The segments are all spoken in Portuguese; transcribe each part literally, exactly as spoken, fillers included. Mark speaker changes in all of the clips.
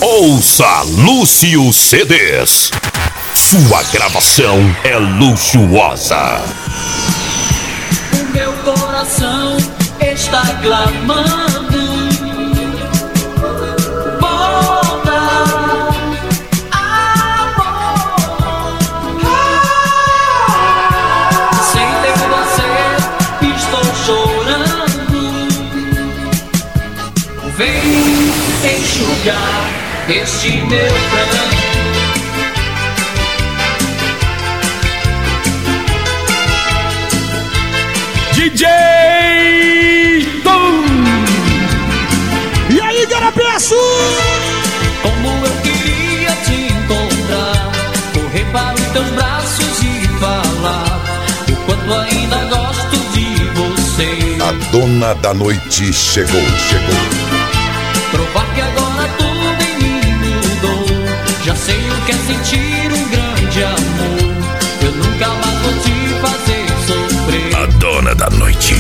Speaker 1: Ouça Lúcio C Ds. Sua gravação é luxuosa.
Speaker 2: O meu coração está clamando. Volta, amor. Sem ter você, estou chorando. Vem enxugar este meu pranto.
Speaker 3: D J Tom. E aí, Garapeço?
Speaker 2: Como eu queria te encontrar, correr para os teus braços e falar o quanto ainda gosto de você.
Speaker 1: A dona da noite chegou, chegou.
Speaker 2: Provar que agora tudo em mim mudou. Já sei o que é sentir um grande amor. Eu nunca mais vou te fazer sofrer.
Speaker 1: A dona da noite.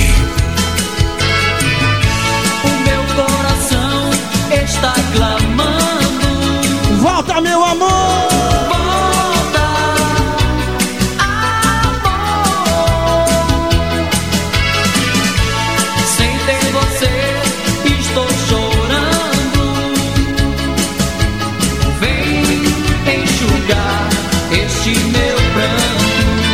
Speaker 2: O meu coração está clamando.
Speaker 3: Volta, meu amor.
Speaker 2: Volta, amor. Sem ter você, estou chorando. Vem enxugar este meu pranto.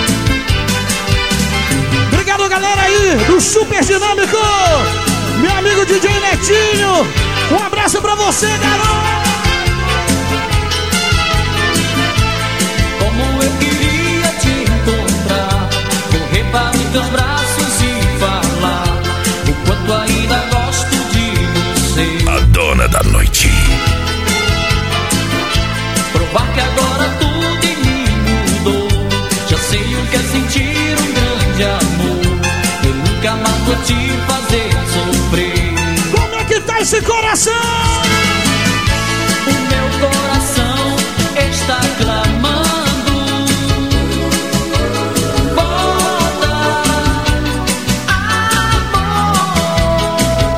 Speaker 3: Obrigado, galera aí do Super Dinâmico. Meu amigo D J Netinho. Um abraço pra você, garoto.
Speaker 2: Como eu queria te encontrar, correr para os teus braços e falar o quanto ainda gosto de você.
Speaker 1: A dona da noite.
Speaker 2: Provar que agora tudo em mim mudou. Já sei o que é sentir um grande amor. Eu nunca mais vou te fazer sofrer.
Speaker 3: Como é que tá esse coração?
Speaker 2: O meu coração está clamando. Volta, amor.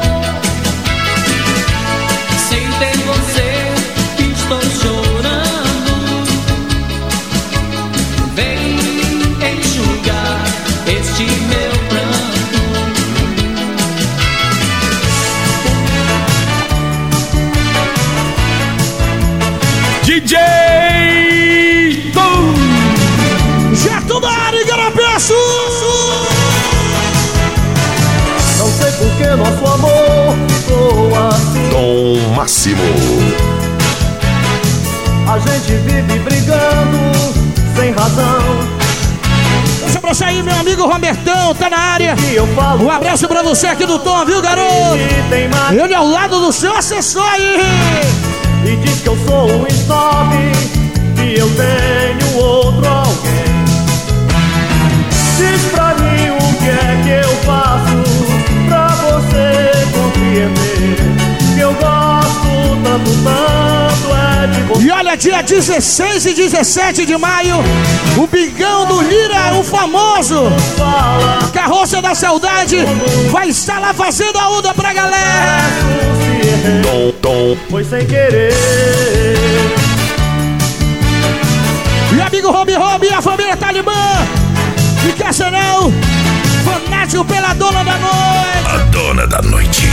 Speaker 2: Sem ter você, estou chorando. Vem enxugar este meu pranto.
Speaker 3: D J Tom. Já tô na área, Garapeço.
Speaker 4: Não sei por que nosso amor ficou assim.
Speaker 1: Tom Máximo.
Speaker 4: A gente vive brigando sem razão.
Speaker 3: Deixa pra sair, meu amigo Robertão, tá na área.
Speaker 4: E eu falo,
Speaker 3: Um abraço pra você aqui do Tom, viu, garoto?
Speaker 4: que tem mais.
Speaker 3: Ele ao lado do seu assessor aí.
Speaker 4: E diz que eu sou um snob, que eu tenho outro alguém. Diz pra mim o que é que eu faço pra você compreender que eu gosto tanto, tanto é de você.
Speaker 3: E olha, dia dezesseis e dezessete de maio, o Bigão do Lira, o famoso
Speaker 4: Fala,
Speaker 3: Carroça da Saudade, vai estar lá fazendo a onda pra galera.
Speaker 4: se errei,
Speaker 1: Tom, Tom.
Speaker 4: foi sem querer.
Speaker 3: E amigo Rob Rob e a família Talibã, e Cassanel, fanático pela dona da noite.
Speaker 1: A dona da noite.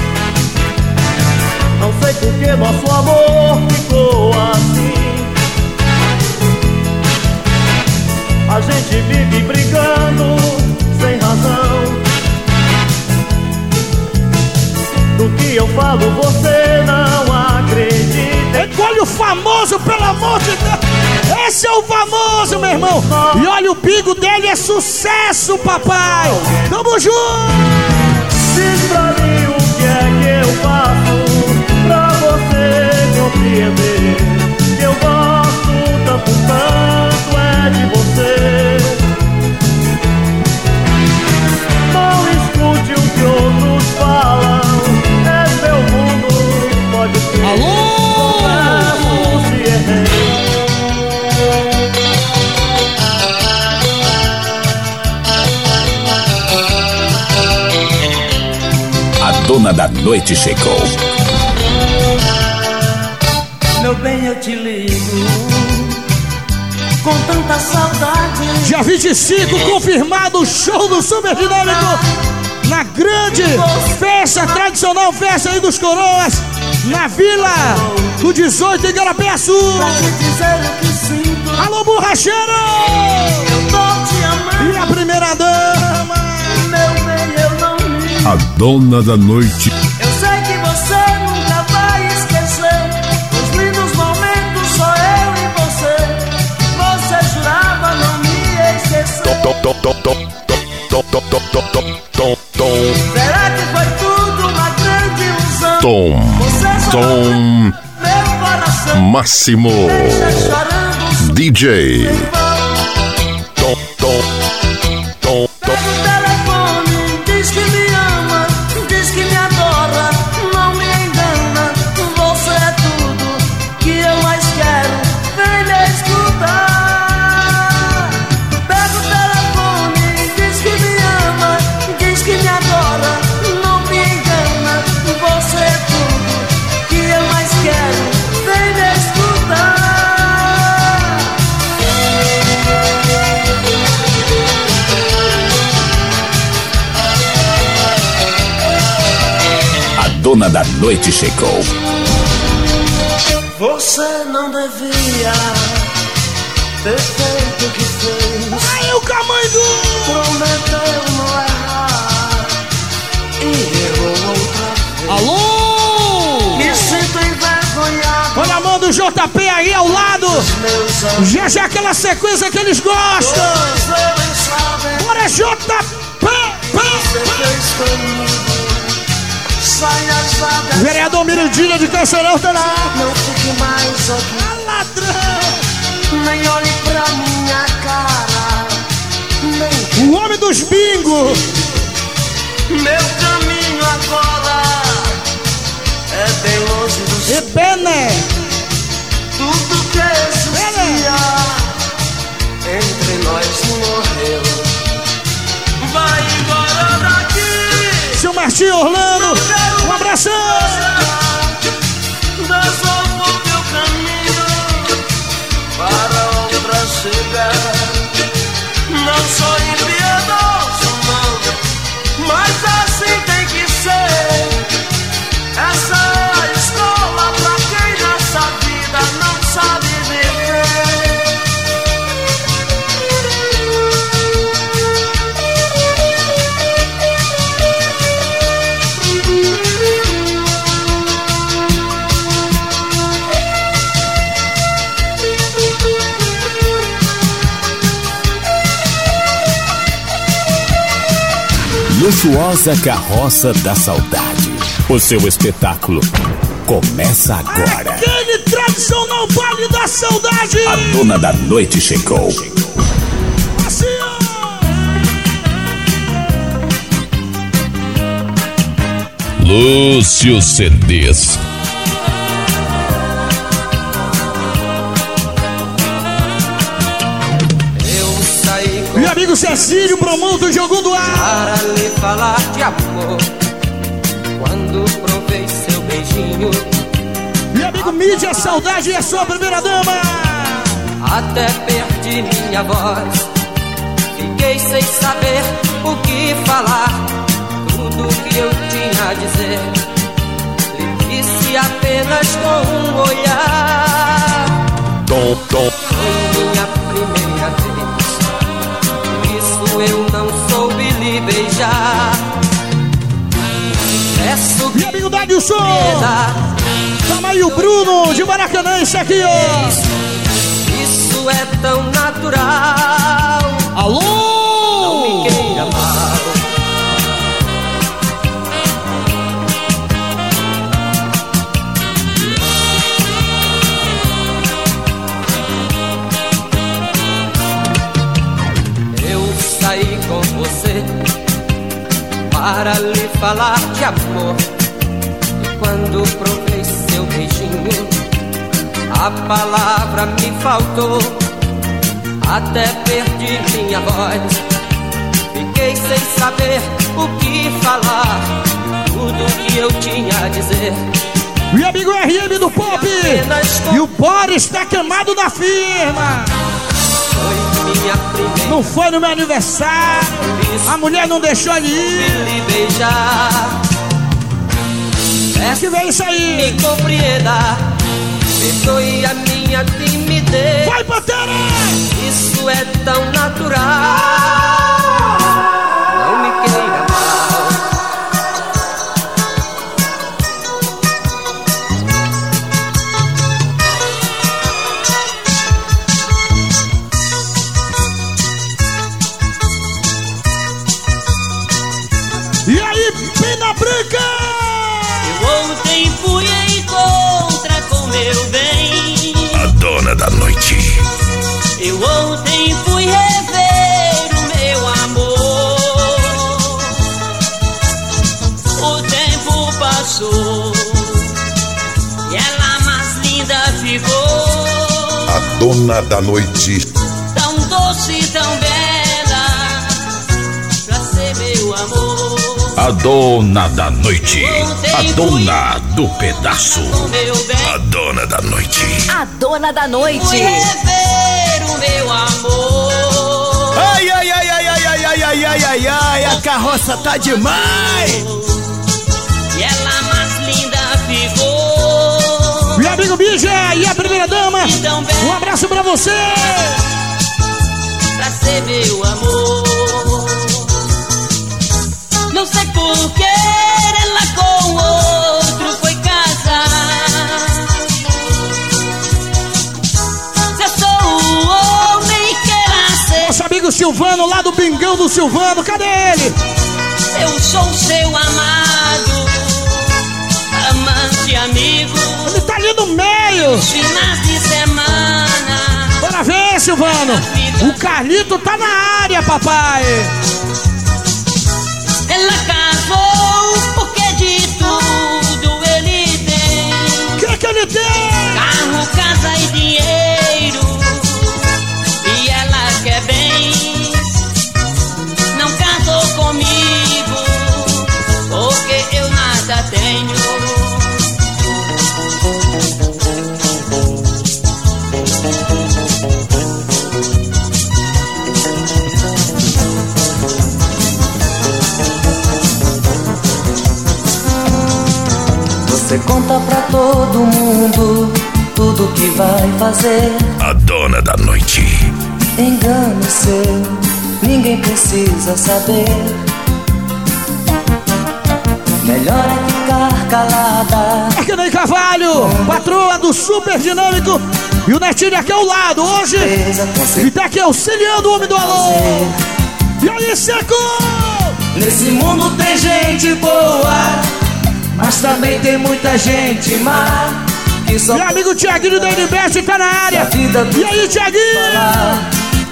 Speaker 4: Não sei por que nosso amor ficou assim. A gente vive brigando sem razão. Do que eu falo você não acredita.
Speaker 3: Olha o famoso, pelo amor de Deus. Esse é o famoso, meu irmão. E olha, o bigo dele é sucesso, papai. Tamo junto.
Speaker 4: Diz pra mim o que é que eu faço pra você compreender que eu gosto tanto, tanto é de você. Não escute o que outros falam, é meu mundo, pode ser.
Speaker 3: Alô?
Speaker 4: Confesso se errei.
Speaker 1: A dona da noite chegou.
Speaker 5: meu bem, eu te ligo com tanta saudade.
Speaker 3: Dia vinte e cinco, confirmado o show do Super Dinâmico na grande festa tradicional, festa aí dos Coroas, na Vila do dezoito em Garapé Sul.
Speaker 5: Pra te dizer o que sinto.
Speaker 3: Alô, borracheiro!
Speaker 5: Eu tô te amando.
Speaker 3: E a primeira dama?
Speaker 5: Meu bem, eu não me.
Speaker 1: A dona da noite.
Speaker 5: Eu sei que você nunca vai esquecer os lindos momentos, só eu e você. Você jurava não me esquecer.
Speaker 1: Tom, tom, tom, tom, tom, tom, tom, tom, tom, tom.
Speaker 5: Será que foi tudo uma grande ilusão?
Speaker 1: Tom,
Speaker 5: Você só
Speaker 1: tom,
Speaker 5: meu coração.
Speaker 1: máximo.
Speaker 5: Deixa chorando.
Speaker 1: D J. Tom, tom, tom,
Speaker 5: Pega o telefone, diz que me ama, diz que me adora, não me engana. Você é tudo que eu mais quero, vem me escutar. Pega o telefone, diz que me ama, diz que me adora, não me engana. Você é tudo que eu mais quero, vem me escutar.
Speaker 1: A dona da noite chegou.
Speaker 5: Você não devia ter feito o que fez.
Speaker 3: Aí o Camandu!
Speaker 5: Prometeu não errar e errou outra vez.
Speaker 3: Alô!
Speaker 5: Me sinto envergonhado.
Speaker 3: Olha a mão do J P aí ao lado.
Speaker 5: Meus olhos,
Speaker 3: Já já aquela sequência que eles gostam.
Speaker 5: todos eles sabem.
Speaker 3: Bora, J P!
Speaker 5: Você fez comigo. Sai assada.
Speaker 3: Vereador Mirandinha de Cancelão tá lá.
Speaker 5: Não fique mais aqui.
Speaker 3: Ah, ladrão!
Speaker 5: Nem olhe pra minha cara. Nem
Speaker 3: O homem dos bingos.
Speaker 5: meu caminho agora é bem longe do
Speaker 3: E
Speaker 5: céu.
Speaker 3: Bené.
Speaker 5: Tudo que existia entre nós morreu. Vai embora daqui.
Speaker 3: Seu Martinho Orlando. Um abração.
Speaker 5: Resolvo o teu caminho para outra chegar. Não sou impiedoso, não, mas assim tem que ser. Essa é a escola pra quem nessa vida não sabe viver.
Speaker 6: Luxuosa Carroça da Saudade. O seu espetáculo começa agora.
Speaker 3: Aquele tradicional baile da saudade.
Speaker 6: A dona da noite chegou.
Speaker 3: Assim, ó.
Speaker 1: Lúcio C Ds.
Speaker 2: Eu saí com
Speaker 3: Meu amigo Cecílio promoto jogou do ar.
Speaker 2: para lhe falar de amor. Quando provei seu beijinho,
Speaker 3: Meu amigo Mídia Saudade é sua primeira dama.
Speaker 2: até perdi minha voz. Fiquei sem saber o que falar. Tudo que eu tinha a dizer lhe disse apenas com um olhar.
Speaker 1: Tom, tom,
Speaker 2: Foi minha primeira vez, por isso eu não soube lhe beijar. Peço
Speaker 3: Meu amigo Dadilson.
Speaker 2: piedade,
Speaker 3: Tamo aí o Bruno de Maracanã, isso aqui, ó.
Speaker 2: isso é tão natural.
Speaker 3: Alô?
Speaker 2: Não me queira mal. Eu saí com você para lhe falar de amor. E quando provei seu beijinho, a palavra me faltou. Até perdi minha voz. Fiquei sem saber o que falar. Tudo que eu tinha a dizer
Speaker 3: E amigo R M do Pop. E o Boris tá queimado da firma.
Speaker 2: Foi minha primeira.
Speaker 3: Não foi no meu aniversário. A mulher não deixou ele ir.
Speaker 2: Lhe beijar.
Speaker 3: Acho que vem isso aí.
Speaker 2: Me compreenda. Perdoe a minha timidez.
Speaker 3: Vai, Pantera!
Speaker 2: Isso é tão natural. Não me queira mal.
Speaker 3: E aí, Pina Branca!
Speaker 7: Eu ontem fui em contra com meu bem.
Speaker 1: A dona da noite.
Speaker 7: Eu ontem fui rever o meu amor. O tempo passou e ela mais linda ficou.
Speaker 1: A dona da noite.
Speaker 7: Tão doce, tão bela, pra ser meu amor.
Speaker 6: A dona da noite. A dona do pedaço.
Speaker 7: Com meu bem.
Speaker 1: A dona da noite.
Speaker 8: A dona da noite.
Speaker 7: Fui rever o meu amor.
Speaker 9: Ai, ai, ai, ai, ai, ai, ai, ai, ai, ai, ai, a carroça tá demais.
Speaker 7: E ela mais linda ficou.
Speaker 3: Meu amigo Bija e a primeira dama. Um abraço pra você.
Speaker 7: Pra ser meu amor. Não sei por que ela com outro foi casar. Se eu sou o homem que ela ser.
Speaker 3: Nosso amigo Silvano, lá do Bingão do Silvano, cadê ele?
Speaker 7: Eu sou seu amado, amante, amigo.
Speaker 3: Ele tá ali no meio.
Speaker 7: Finais de semana.
Speaker 3: Bora ver, Silvano. O Carlito tá na área, papai.
Speaker 7: Ela casou porque de tudo ele tem.
Speaker 3: O que que ele tem?
Speaker 7: Carro, casa e dinheiro. E ela quer bens. Não casou comigo porque eu nada tenho.
Speaker 5: Você conta pra todo mundo tudo que vai fazer.
Speaker 1: A dona da noite.
Speaker 5: Engano seu, ninguém precisa saber. Melhor é ficar calada.
Speaker 3: É que nem Carvalho, patroa do Super Dinâmico. E o Netinho aqui ao lado, hoje. E tá aqui auxiliando o homem do alô. E aí, Seco?
Speaker 5: Nesse mundo tem gente boa, mas também tem muita gente má. Que só
Speaker 3: Meu amigo Thiaguinho da Unibest tá na área. E aí, Thiaguinho?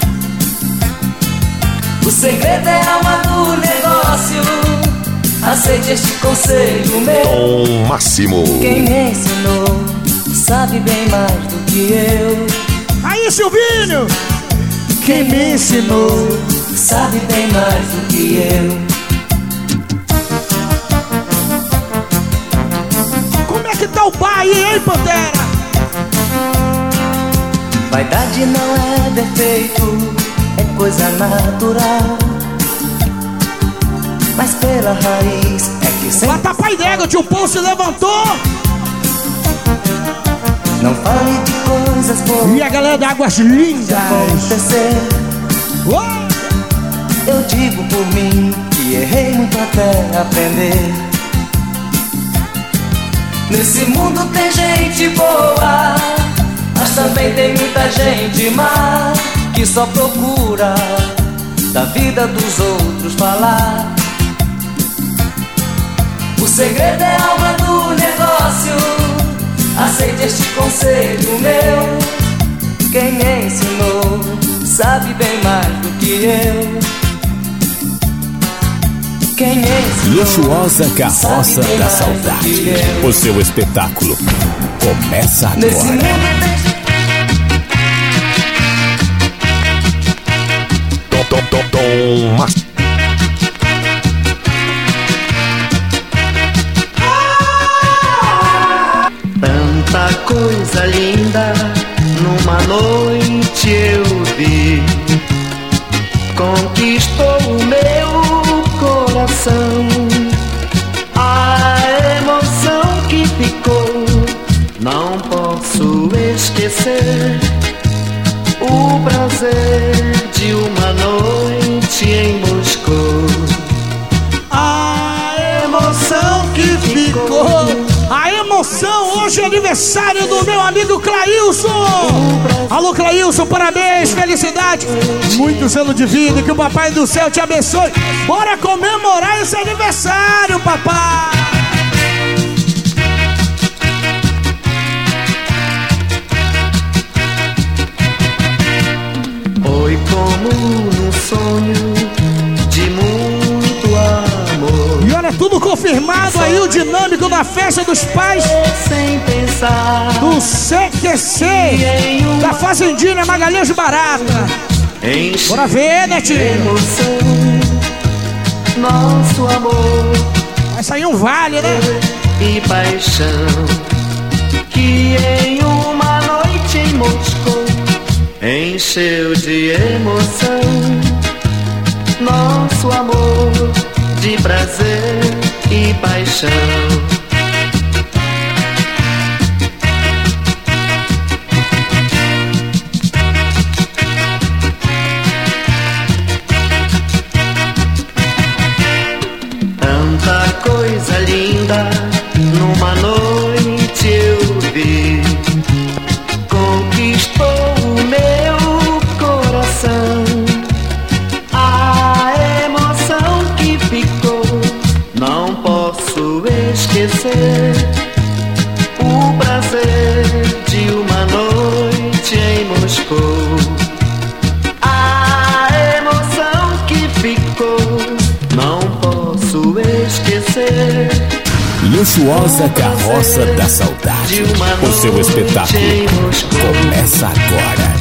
Speaker 5: O segredo é a alma do negócio. Aceite este conselho meu.
Speaker 1: Tom Máximo.
Speaker 5: Quem me ensinou sabe bem mais do que eu.
Speaker 3: Aí, Silvinho.
Speaker 5: Quem me ensinou sabe bem mais do que eu.
Speaker 3: Como é que tá o pai, hein, Pantera?
Speaker 5: Vaidade não é defeito, é coisa natural. Mas pela raiz é que sempre...
Speaker 3: Mata pai d'égua, tio Pão se levantou.
Speaker 5: Não fale de coisas boas.
Speaker 3: E a galera da Águas Lindas.
Speaker 5: Acontecer.
Speaker 3: Oh!
Speaker 5: Eu digo por mim que errei muito até aprender. Nesse mundo tem gente boa, mas também tem muita gente má, que só procura da vida dos outros falar. O segredo é a alma do negócio. Aceite este conselho meu. Quem me ensinou sabe bem mais do que eu. Quem me ensinou
Speaker 6: Luxuosa Carroça
Speaker 5: sabe bem
Speaker 6: da
Speaker 5: mais do
Speaker 6: Saudade.
Speaker 5: que eu.
Speaker 6: O seu espetáculo começa
Speaker 5: Nesse
Speaker 6: agora.
Speaker 5: mundo tem
Speaker 1: Tom, tom, tom, tom Máximo.
Speaker 8: noite eu vi, conquistou o meu coração. A emoção que ficou, não posso esquecer. O prazer de uma noite em Moscou.
Speaker 3: A emoção que ficou. A emoção, hoje é aniversário do meu amigo Clailson. Alô Clailson, parabéns, felicidade. Muitos anos de vida, que o papai do céu te abençoe. Bora comemorar esse aniversário, papai.
Speaker 8: Foi como num sonho de muito amor.
Speaker 3: E olha, tudo confirmado aí, o dinâmico da festa dos pais
Speaker 8: sem pensar
Speaker 3: do C Q C da Fazendinha Magalhães Barata. Bora ver, né, tio?
Speaker 8: Emoção, nosso amor.
Speaker 3: Vai sair um vale, né?
Speaker 8: E paixão que em uma noite em Moscou encheu de emoção, nosso amor de prazer e paixão. Tanta coisa linda numa noite eu vi, conquistou o meu coração. A emoção que ficou, não posso esquecer. O prazer de uma noite em Moscou. A emoção que ficou, não posso esquecer.
Speaker 6: Luxuosa Carroça da Saudade. O seu espetáculo começa agora.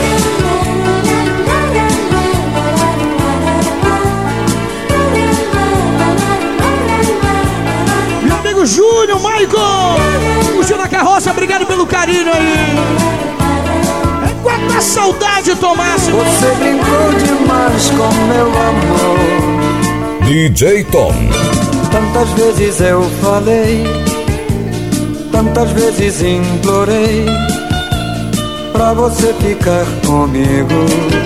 Speaker 3: Meu amigo Júnior, Michael, curtindo a carroça, obrigado pelo carinho aí. É quanta saudade, Tomás.
Speaker 5: Você brincou demais com meu amor.
Speaker 1: D J Tom.
Speaker 5: Tantas vezes eu falei, tantas vezes implorei pra você ficar comigo,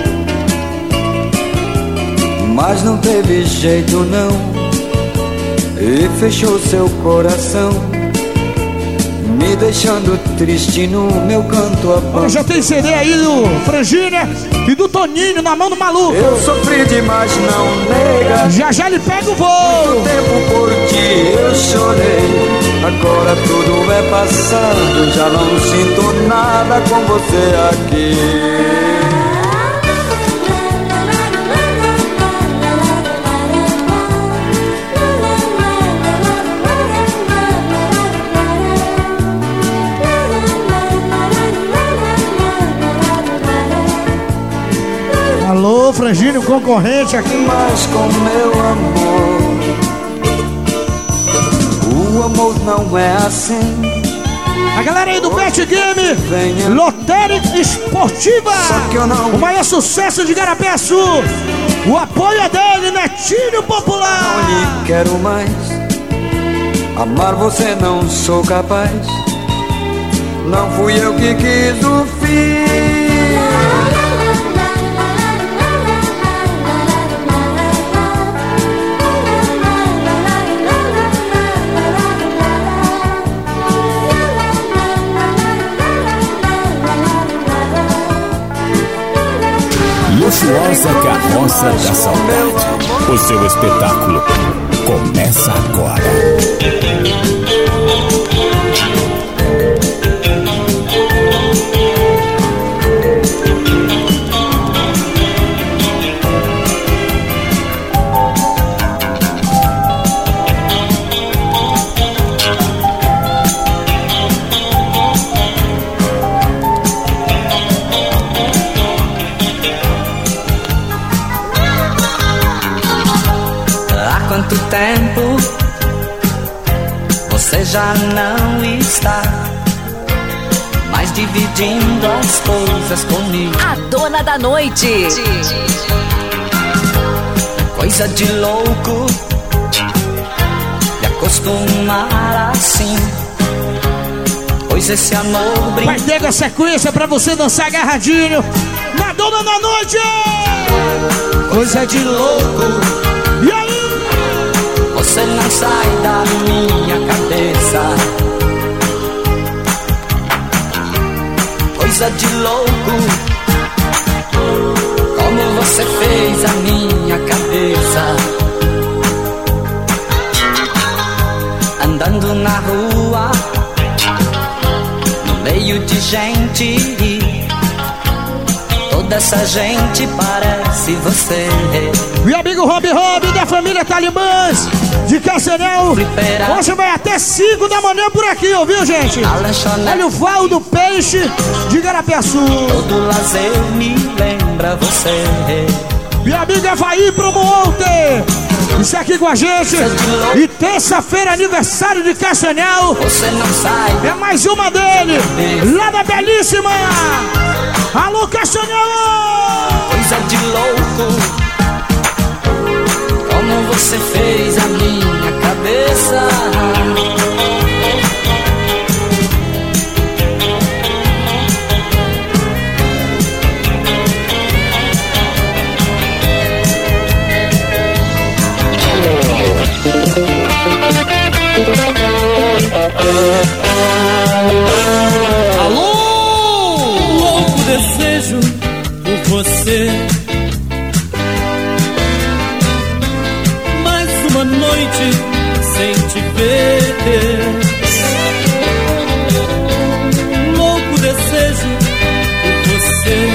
Speaker 5: mas não teve jeito não, e fechou seu coração, me deixando triste no meu canto abandonado.
Speaker 3: Já tem C D aí do Frangília e do Toninho na mão do maluco.
Speaker 5: Eu sofri demais, não nega.
Speaker 3: Já já ele pega o voo.
Speaker 5: Muito tempo por ti eu chorei. Agora tudo é passado, já não sinto nada com você aqui.
Speaker 3: Alô, Frangílio, concorrente aqui.
Speaker 5: Mas com meu amor, o amor não é assim.
Speaker 3: A galera aí do Bet Game, Lotérica Esportiva, o maior sucesso de Garapé Sul. O apoio é dele, Netinho Popular.
Speaker 5: Não lhe quero mais, amar você não sou capaz. Não fui eu que quis o fim.
Speaker 6: Luxuosa Carroça da Saudade. O seu espetáculo começa agora.
Speaker 2: Quanto tempo você já não está mas dividindo as coisas comigo.
Speaker 10: A dona da noite.
Speaker 2: Coisa de louco me acostumar assim, pois esse amor brinca.
Speaker 3: Vai ter a sequência pra você dançar agarradinho na dona da noite.
Speaker 2: Coisa de louco.
Speaker 3: E aí?
Speaker 2: Você não sai da minha cabeça. Coisa de louco, como você fez a minha cabeça. Andando na rua, no meio de gente, toda essa gente parece você.
Speaker 3: Meu amigo Rob Rob da família Talibãs de Cascavel. Hoje vai até cinco da manhã por aqui, ouviu, gente? Olha o Valdo Peixe de Garapiaçu.
Speaker 2: Todo lazer me lembra você.
Speaker 3: Minha amiga Havaí Promoter, isso aqui com a gente. E terça-feira, aniversário de Castanhal.
Speaker 2: Você não sai.
Speaker 3: É mais uma dele, lá da Belíssima. Alô, Castanhal!
Speaker 2: Coisa de louco, como você fez a minha cabeça.
Speaker 11: Alô! Louco desejo por você. Mais uma noite sem te ver. Louco desejo por você.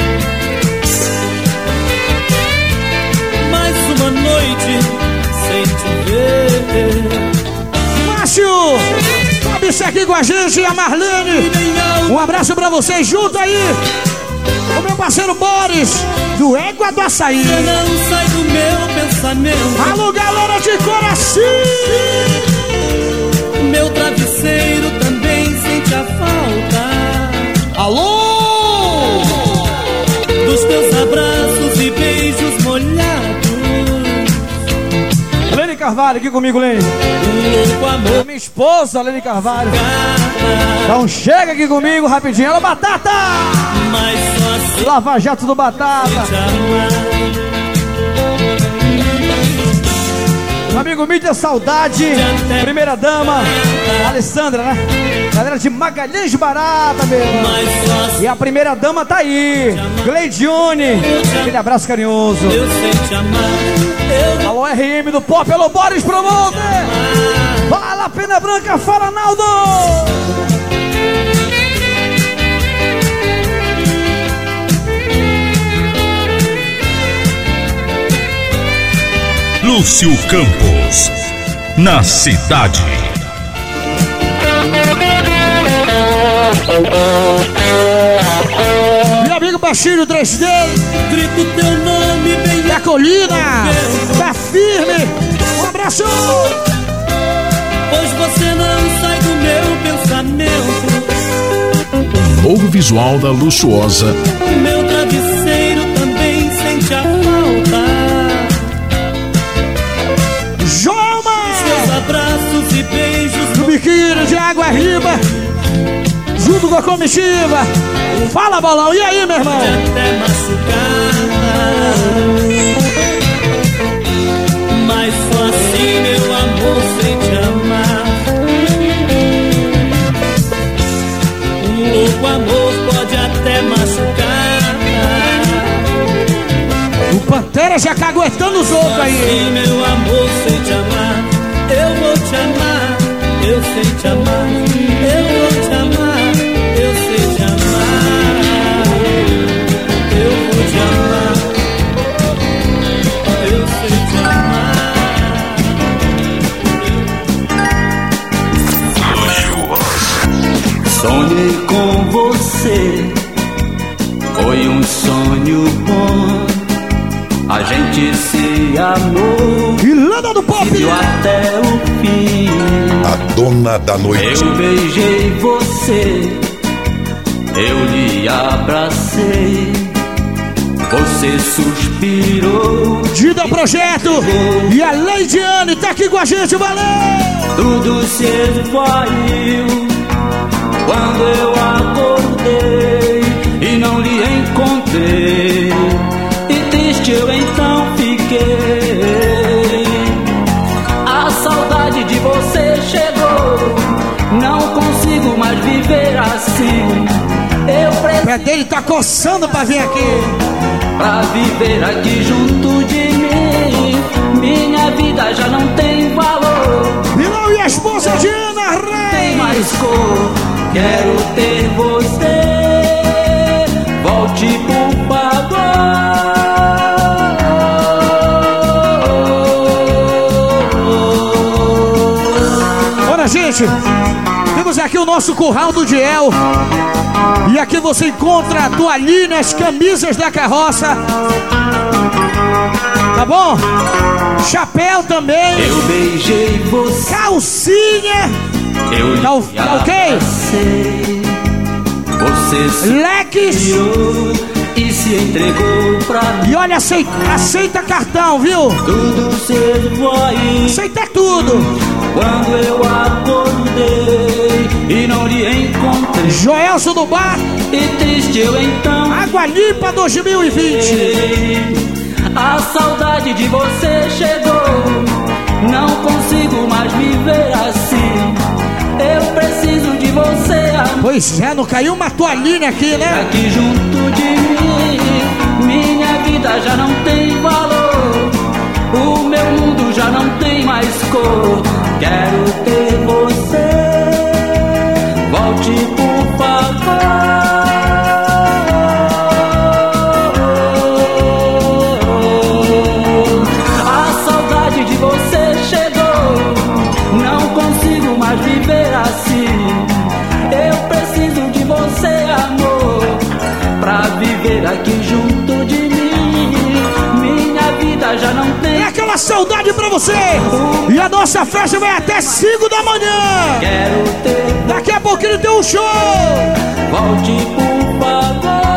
Speaker 11: Mais uma noite sem te ver.
Speaker 3: Márcio! Isso aqui com a gente, a Marlene. Um abraço pra vocês, junto aí o meu parceiro Boris, do Égua do Açaí.
Speaker 11: Você não sai do meu pensamento.
Speaker 3: Alô, galera de Coraci.
Speaker 11: Meu travesseiro também sente a falta.
Speaker 3: Alô!
Speaker 11: Dos teus abraços e beijos molhados.
Speaker 3: Lene Carvalho aqui comigo, Lene.
Speaker 11: Louco amor.
Speaker 3: Minha esposa, Lene Carvalho. Então chega aqui comigo rapidinho. Alô, Batata!
Speaker 11: Mas só assim
Speaker 3: Lava Jato do Batata. Meu amigo Mídia Saudade, primeira dama, Alessandra, né? Galera de Magalhães Barata, meu. E a primeira dama tá aí, Gleidione. Aquele abraço carinhoso.
Speaker 11: Eu sei te amar. Eu...
Speaker 3: Alô, R M do Pop, alô, Boris Promoter. Fala, Pena Branca, fala, Naldo.
Speaker 1: Lúcio Campos, na cidade.
Speaker 3: Meu amigo Baixinho três D,
Speaker 11: grito teu nome bem
Speaker 3: da colina, tá firme. Um abraço.
Speaker 11: Pois você não sai do meu pensamento.
Speaker 1: O novo visual da Luxuosa.
Speaker 11: Meu travesseiro também sente a falta.
Speaker 3: Joma!
Speaker 11: Seus abraços e beijos
Speaker 3: no biquíni de água riba, junto com a comitiva. Fala, Bolão, e aí, meu irmão?
Speaker 11: Até machucar. Mas só assim, meu amor, sem te amar. Um louco amor pode até machucar.
Speaker 3: O Pantera já caguetando os outros aí.
Speaker 11: Assim, meu amor, sem te amar. Eu vou te amar, eu sei te amar. Eu vou te amar, eu sei te amar. Eu vou te amar, eu sei te amar. Sonhei com você, foi um sonho bom. A gente se amou
Speaker 3: e Lana do Pop
Speaker 11: até o fim.
Speaker 1: A dona da noite.
Speaker 11: Eu beijei você
Speaker 2: eu lhe abracei, você suspirou.
Speaker 3: Dida Projeto e a Leidiane tá aqui com a gente, valeu!
Speaker 2: Tudo se esvaiu quando eu acordei e não lhe encontrei, e triste eu então fiquei. A saudade de você chegou, não consigo mais viver assim. Eu preciso...
Speaker 3: O pé dele tá coçando pra vir aqui.
Speaker 2: Pra viver aqui junto de mim, minha vida já não tem valor.
Speaker 3: Milão e a esposa de Ana Reis.
Speaker 2: Tem mais cor, quero ter você. Volte por favor.
Speaker 3: Olha, gente, temos aqui o nosso curral do Diel. E aqui você encontra toalhinhas, camisas da carroça. Tá bom? Chapéu também.
Speaker 2: Eu beijei você.
Speaker 3: Calcinha.
Speaker 2: Eu
Speaker 3: tá, tá ok?
Speaker 2: Você
Speaker 3: leques.
Speaker 2: E se entregou pra mim.
Speaker 3: E olha, aceita, aceita cartão, viu?
Speaker 2: Tudo se esvaiu.
Speaker 3: Aceita tudo.
Speaker 2: Quando eu acordei e não lhe encontrei.
Speaker 3: Joelson do Bar.
Speaker 2: E triste eu então.
Speaker 3: Água Limpa dois mil e vinte.
Speaker 2: A saudade de você chegou, não consigo mais viver assim. Eu preciso de você, amor.
Speaker 3: Pois é, não caiu uma toalhinha aqui, né?
Speaker 2: Aqui junto de mim, minha vida já não tem valor. O meu mundo já não tem mais cor. Quero ter você. Volte por favor. A saudade de você chegou, não consigo mais viver assim. Eu preciso de você, amor, pra viver aqui junto de mim. Minha vida já não tem.
Speaker 3: É aquela saudade pra você. E a nossa festa vai até cinco da manhã.
Speaker 2: Quero ter.
Speaker 3: Daqui a pouquinho tem um show.
Speaker 2: Volte por favor.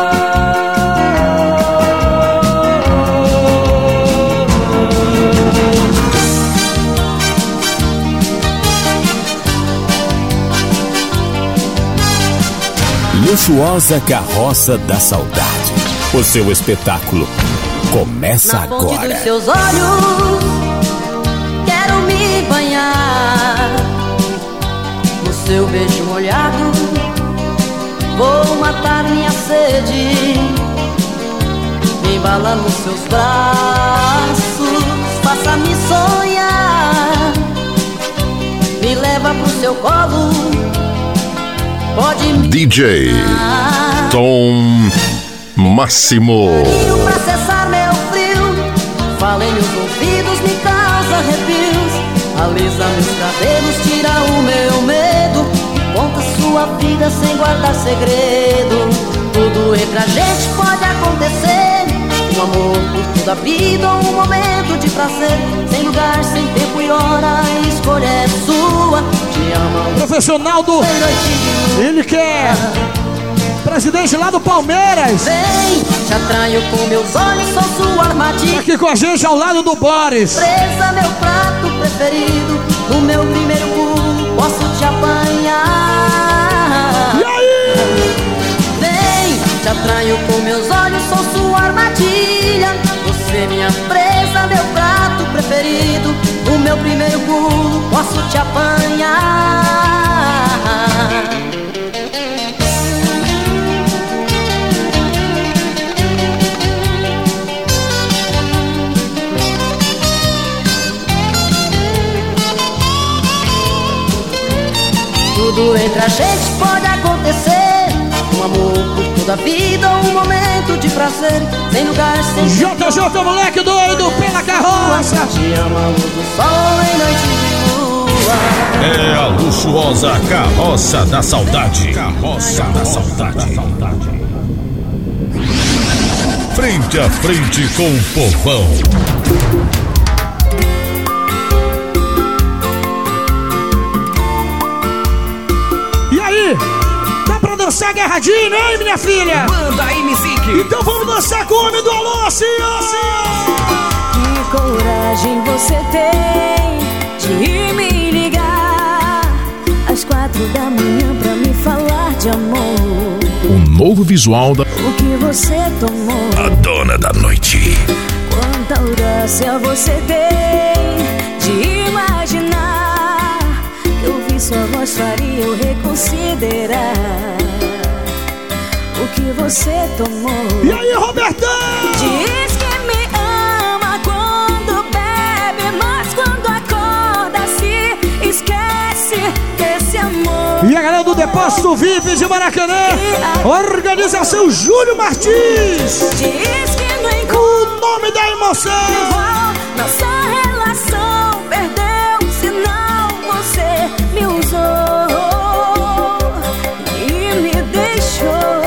Speaker 6: Luxuosa Carroça da Saudade. O seu espetáculo começa
Speaker 5: Na
Speaker 6: agora.
Speaker 5: fonte dos seus olhos quero me banhar, no seu beijo molhado vou matar minha sede. Me embala nos seus braços, faça-me sonhar, me leva pro seu colo. Pode me
Speaker 1: D J Tom Máximo.
Speaker 5: pra cessar meu frio, fala em meus ouvidos, me causa arrepios, alisa meus cabelos, tira o meu medo, conta sua vida sem guardar segredo. Tudo entre a gente pode acontecer, um amor por toda a vida ou um momento de prazer, sem lugar, sem tempo e hora, a escolha é sua. Te amo.
Speaker 3: Profissional do... Ele quer... Presidente lá do Palmeiras.
Speaker 5: Vem, te atraio com meus olhos, sou sua armadilha.
Speaker 3: Tá aqui com a gente ao lado do Boris.
Speaker 5: Presa, meu prato preferido, no meu primeiro pulo posso te apanhar.
Speaker 3: E aí?
Speaker 5: Vem, te atraio com meus olhos, sou sua armadilha. Você minha presa, meu prato preferido, no meu primeiro pulo posso te apanhar. Tudo entre a gente pode acontecer, um amor por toda a vida ou um momento de prazer, sem lugar, sem
Speaker 3: J J, moleque doido, pela carroça.
Speaker 5: Te amo a luz do sol em noite de lua.
Speaker 1: É a luxuosa Carroça da Saudade. Carroça da Saudade. Frente a frente com o povão.
Speaker 3: dançar agarradinho, hein, minha filha?
Speaker 9: Manda aí, Music.
Speaker 3: Então vamos dançar com o homem do alô, assim,
Speaker 5: Que coragem você tem de me ligar às quatro da manhã pra me falar de amor.
Speaker 1: O novo visual da...
Speaker 5: O que você tomou?
Speaker 1: A dona da noite.
Speaker 5: Quanta audácia você tem de imaginar que ouvir sua voz faria eu reconsiderar o que você tomou.
Speaker 3: E aí, Robertão?
Speaker 5: Diz que me ama quando bebe, mas quando acorda se esquece desse amor.
Speaker 3: E a galera do Depósito V I P de Maracanã, Organização Júlio Martins.
Speaker 5: Diz que não encontra
Speaker 3: o nome da emoção.
Speaker 5: Nossa relação perdeu o sinal. Você me usou e me deixou.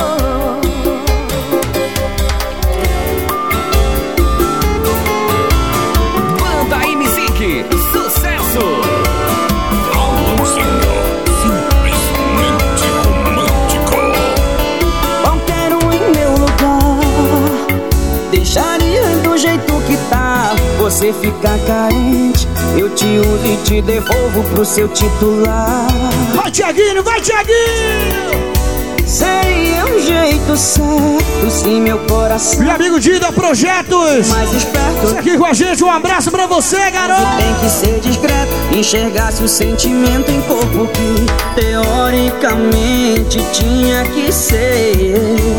Speaker 9: Manda aí, Music. Sucesso.
Speaker 1: Alôzinho, simplesmente romântico.
Speaker 12: Qualquer um em meu lugar deixaria do jeito que tá. Você fica carente, eu te uso e te devolvo pro seu titular.
Speaker 3: Vai, Tiaguinho, vai, Tiaguinho!
Speaker 12: Seria um jeito certo se meu coração...
Speaker 3: Meu amigo Dida Projetos,
Speaker 12: mais esperto,
Speaker 3: você aqui com a gente, um abraço pra você, garoto!
Speaker 12: Tem que ser discreto, enxergasse o sentimento em corpo que teoricamente tinha que ser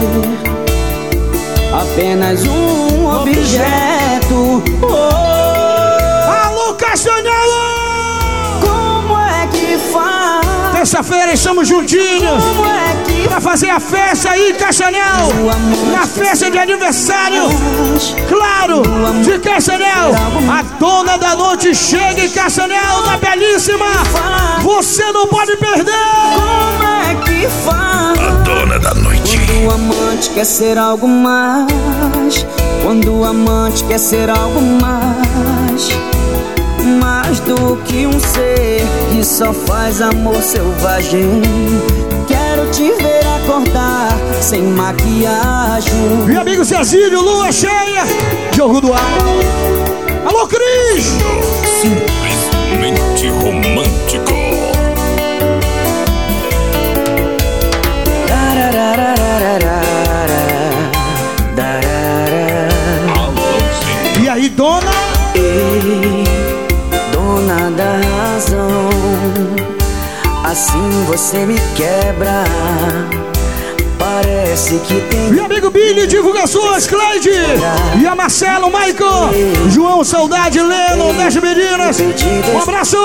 Speaker 12: apenas um objeto. Oh,
Speaker 3: alô, Castanhela!
Speaker 12: Como é que faz?
Speaker 3: Terça-feira estamos juntinhos
Speaker 12: Como é que
Speaker 3: pra fazer a festa aí, Castanhal, na festa de aniversário, claro, de Castanhal. A dona da noite chega em Castanhal, da Belíssima. Você não pode perder.
Speaker 12: Como é que faz?
Speaker 1: A dona da noite.
Speaker 12: Quando o amante quer ser algo mais, quando o amante quer ser algo mais, mais do que um ser que só faz amor selvagem. Quero te ver acordar sem maquiagem.
Speaker 3: Meu amigo Cezílio, lua cheia, jogo do ar. Alô, Cris!
Speaker 1: Simplesmente romântico.
Speaker 3: E aí, dona?
Speaker 12: Ei, dona da razão, assim você me quebra. Parece que tem...
Speaker 3: Meu amigo Billy, divulgações, Cleide e a Marcelo, Michael, João, Saudade, Leno, das meninas. Um abraço!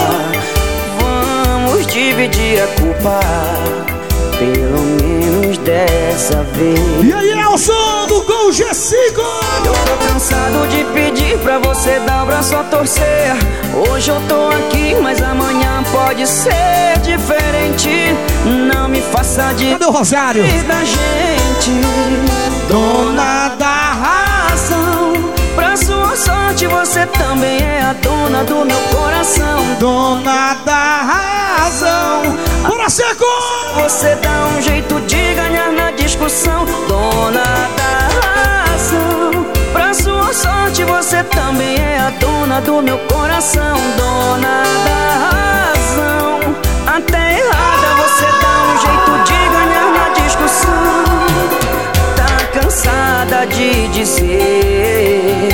Speaker 12: Vamos dividir a culpa, pelo menos dessa vez.
Speaker 3: E aí, Elson, do Gol G cinco.
Speaker 12: Eu tô cansado de pedir pra você dar o braço a torcer. Hoje eu tô aqui, mas amanhã pode ser diferente. Não me faça de...
Speaker 3: Cadê o Rosário?
Speaker 12: Da gente, dona da razão. Pra sua sorte você também é a dona do meu coração.
Speaker 3: Dona da razão. Bora, Seco!
Speaker 12: Você dá um jeito de ganhar na discussão. Dona da razão. Pra sua sorte você também é a dona do meu coração. Dona da razão. Até errada você dá um jeito de ganhar na discussão. Tá cansada de dizer,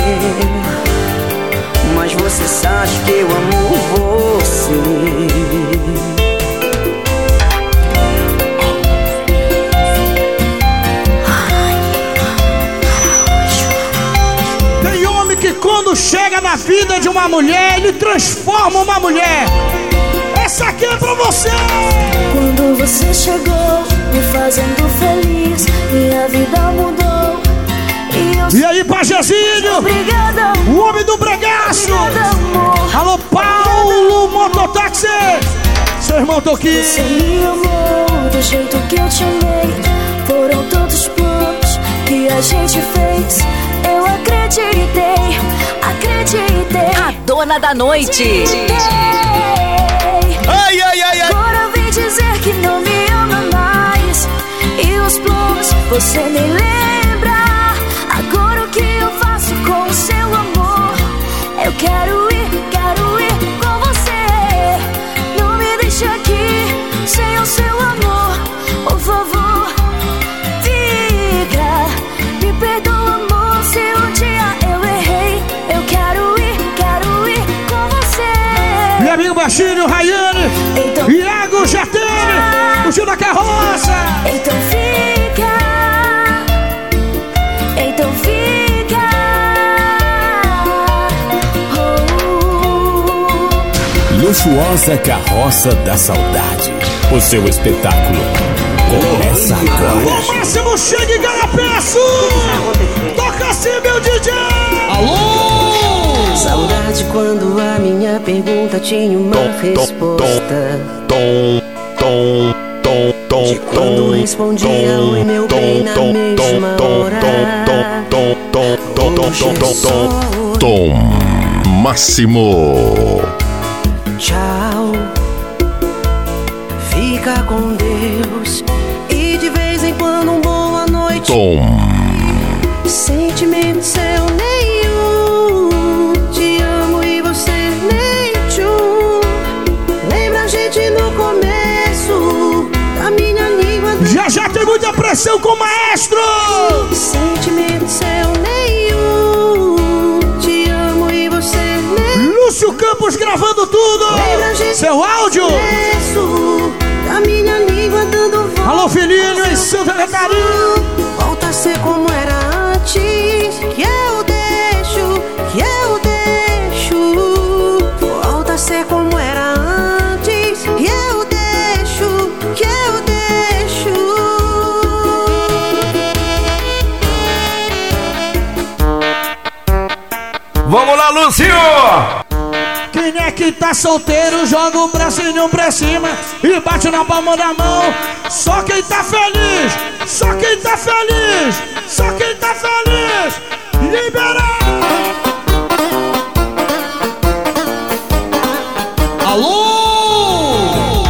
Speaker 12: mas você sabe que eu amo você.
Speaker 3: Quando chega na vida de uma mulher, ele transforma uma mulher. Essa aqui é pra você.
Speaker 5: Quando você chegou, me fazendo feliz, minha vida mudou. E, eu...
Speaker 3: e aí, Pajezinho?
Speaker 5: Obrigada,
Speaker 3: o homem do bregaço.
Speaker 5: Obrigada,
Speaker 3: alô, Paulo Mototáxi. Seu irmão tô aqui.
Speaker 5: Você me amou do jeito que eu te amei. Foram tantos planos que a gente fez. Eu acreditei, acreditei.
Speaker 10: A dona da noite.
Speaker 9: Ai, ai, ai, ai.
Speaker 5: Agora vem dizer que não me ama mais.
Speaker 13: plus plus, você nem lembra. Agora o que eu faço com o seu amor? Eu quero ir, quero ir com você. Não me deixe aqui sem o seu amor. Por favor, fica. Me perdoa, amor, se um dia eu errei. Eu quero ir, quero ir com você.
Speaker 3: Meu amigo Baixinho, Rayane, então, Iago, Jatene, o Gil da Carroça.
Speaker 13: Então fica, então fica.
Speaker 6: Oh. Luxuosa Carroça da Saudade. O seu espetáculo começa agora.
Speaker 3: O máximo chega em Garapeço. Toca assim, meu D J. Alô.
Speaker 12: Saudade quando a minha pergunta tinha uma tom, resposta.
Speaker 6: Tom, tom, tom, tom,
Speaker 12: de quando respondia
Speaker 6: tom,
Speaker 12: oi meu
Speaker 6: tom,
Speaker 12: bem na
Speaker 6: tom,
Speaker 12: mesma
Speaker 6: tom,
Speaker 12: hora.
Speaker 6: Tom, tom, tom, tom, tom, tom, tom, tom,
Speaker 1: Tom Máximo.
Speaker 12: Tchau, fica com Deus e de vez em quando um boa noite.
Speaker 1: Tom.
Speaker 12: Sentimento seu nenhum, te amo e você nem tchum. Lembra a gente no começo da minha língua do...
Speaker 3: Já já tem muita pressão com o maestro.
Speaker 12: Sentimento seu nenhum, te amo e você nem...
Speaker 3: Lúcio Campos gravando tudo. Seu áudio
Speaker 12: da minha língua dando volta.
Speaker 3: Alô, filhinho em Santa Catarina.
Speaker 12: Volta a ser como era antes. Que eu deixo, que eu deixo. Volta a ser como era antes. Que eu deixo, que eu deixo.
Speaker 9: Vamos lá, Lúcio!
Speaker 3: Quem é que tá solteiro, joga o bracinho pra cima e bate na palma da mão. Só quem tá feliz, só quem tá feliz, só quem tá feliz. Libera! Alô!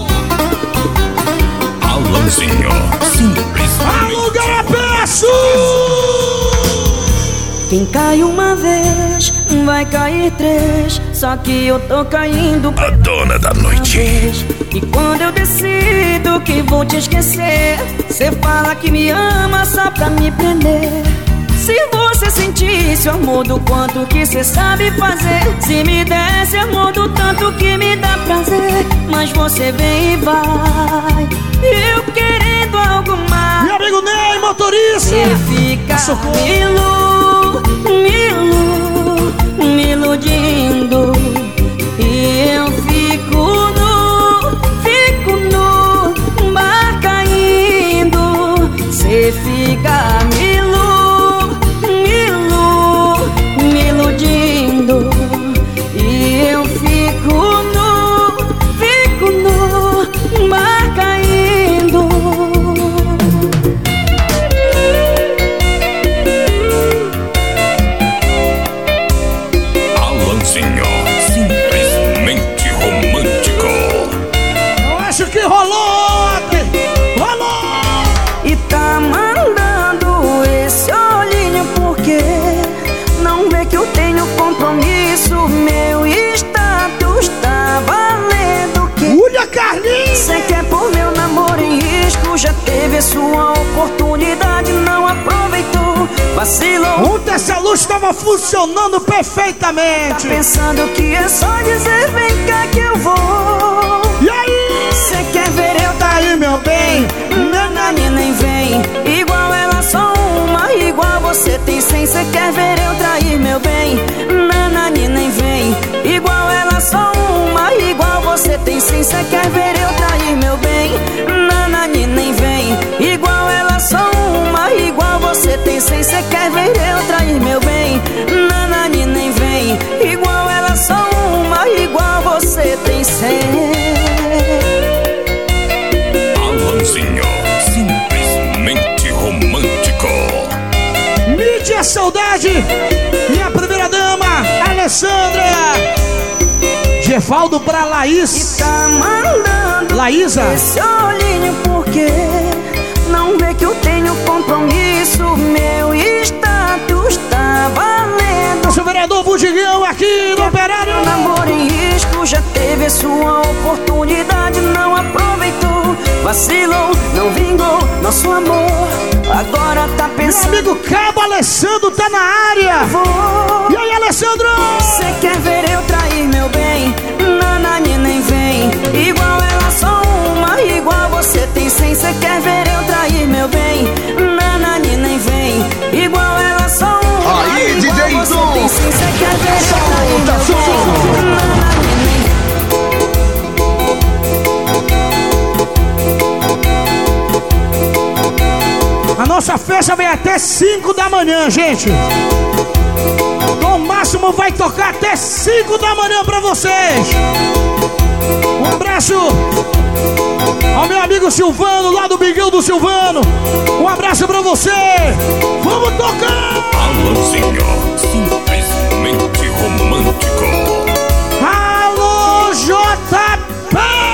Speaker 1: Alôzinho.
Speaker 3: Alô, Garapeço!
Speaker 12: Quem cai uma vez, vai cair três. Só que eu tô caindo
Speaker 1: a dona da noite.
Speaker 12: Vez. E quando eu decido que vou te esquecer, cê fala que me ama só pra me prender. Se você sentisse o amor do quanto que cê sabe fazer, se me desse amor do tanto que me dá prazer. Mas você vem e vai, eu querendo algo mais.
Speaker 3: Meu amigo Ney, motorista,
Speaker 12: e fica me ilu, me ilu, me iludindo. E eu fico no, fico no mar caindo. Cê fica me ilu, me ilu, me iludindo. E eu fico no, fico no mar caindo.
Speaker 1: Alanzinho, simplesmente romântico.
Speaker 3: Eu acho que rolou ontem, rolou.
Speaker 12: E tá mandando esse olhinho porque não vê que eu tenho compromisso. Meu status tá valendo que
Speaker 3: Ulha Carlinhos.
Speaker 12: Cê quer pôr meu namoro em risco. Já teve a sua oportunidade, não aproveitou, vacilou.
Speaker 3: Ontem essa luz estava funcionando perfeitamente.
Speaker 12: Tá pensando que é só dizer vem cá que eu vou.
Speaker 3: E aí?
Speaker 12: Cê quer ver eu tá aí, meu bem? Nanani nem vem. Igual ela só uma, igual você tem cem. Cê quer ver eu trair, meu bem? Nanani nem vem. Igual ela só uma, igual você tem cem. Cê quer ver eu trair, meu bem? Nanani nem vem. Igual ela só uma, igual você tem cem. Cê quer ver eu trair, meu bem? Nanani nem vem. Igual ela só uma, igual você tem cem.
Speaker 1: Alanzinho, simplesmente romântico.
Speaker 3: Mídia Saudade e a primeira dama, Alessandra. Gevaldo pra Laís.
Speaker 12: E tá mandando
Speaker 3: Laísa.
Speaker 12: esse olhinho porque Não vê que eu tenho compromisso, meu status tá valendo.
Speaker 3: Nosso vereador Budiguinho aqui no Operário.
Speaker 12: Namoro em risco, já teve a sua oportunidade, não aproveitou, vacilou, não vingou nosso amor. Agora tá pensando.
Speaker 3: Meu amigo Cabo Alessandro tá na área.
Speaker 12: Vou.
Speaker 3: E aí, Alessandro?
Speaker 12: Cê quer ver eu trair meu bem? Nanani nem vem. Igual ela só uma, igual você tem cem. Cê quer ver eu trair meu bem? Nanani nem vem. Igual ela só uma,
Speaker 1: aí,
Speaker 12: igual
Speaker 1: D J
Speaker 12: você
Speaker 1: Tom.
Speaker 12: tem cem. Cê quer ver eu trair meu bem? Nanani nem vem.
Speaker 3: A nossa festa vem até cinco da manhã, gente. No máximo vai tocar até cinco da manhã pra vocês. Um abraço ao meu amigo Silvano, lá do Biguinho do Silvano. Um abraço pra você. Vamos tocar!
Speaker 6: Alôzinho, simplesmente romântico.
Speaker 3: Alô, J P!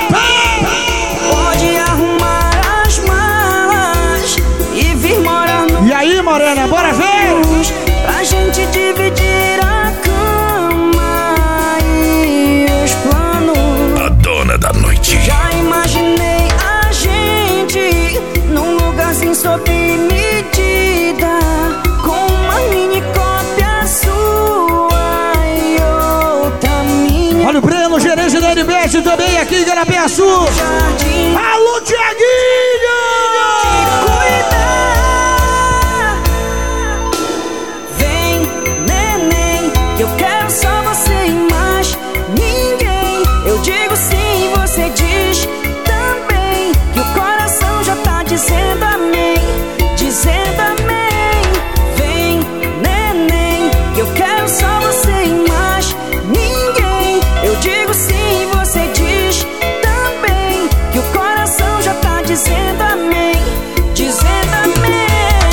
Speaker 12: Pode arrumar as malas e vir morar no...
Speaker 3: E aí, Morena, bora ver?
Speaker 12: Pra gente dividir a cama e os planos.
Speaker 6: A dona da noite.
Speaker 12: Já imaginei a gente num lugarzinho sob medida, com uma mini cópia sua e outra minha.
Speaker 3: Olha o Breno, gerente da N B S também aqui em Garapé-Açu. Alô, Tiaguinho!
Speaker 12: Vem, neném, que eu quero só você e mais ninguém. Eu digo sim, você diz também, que o coração já tá dizendo amém, dizendo amém. Vem, neném, que eu quero só você e mais ninguém. Eu digo sim, você diz também, que o coração já tá dizendo amém, dizendo amém.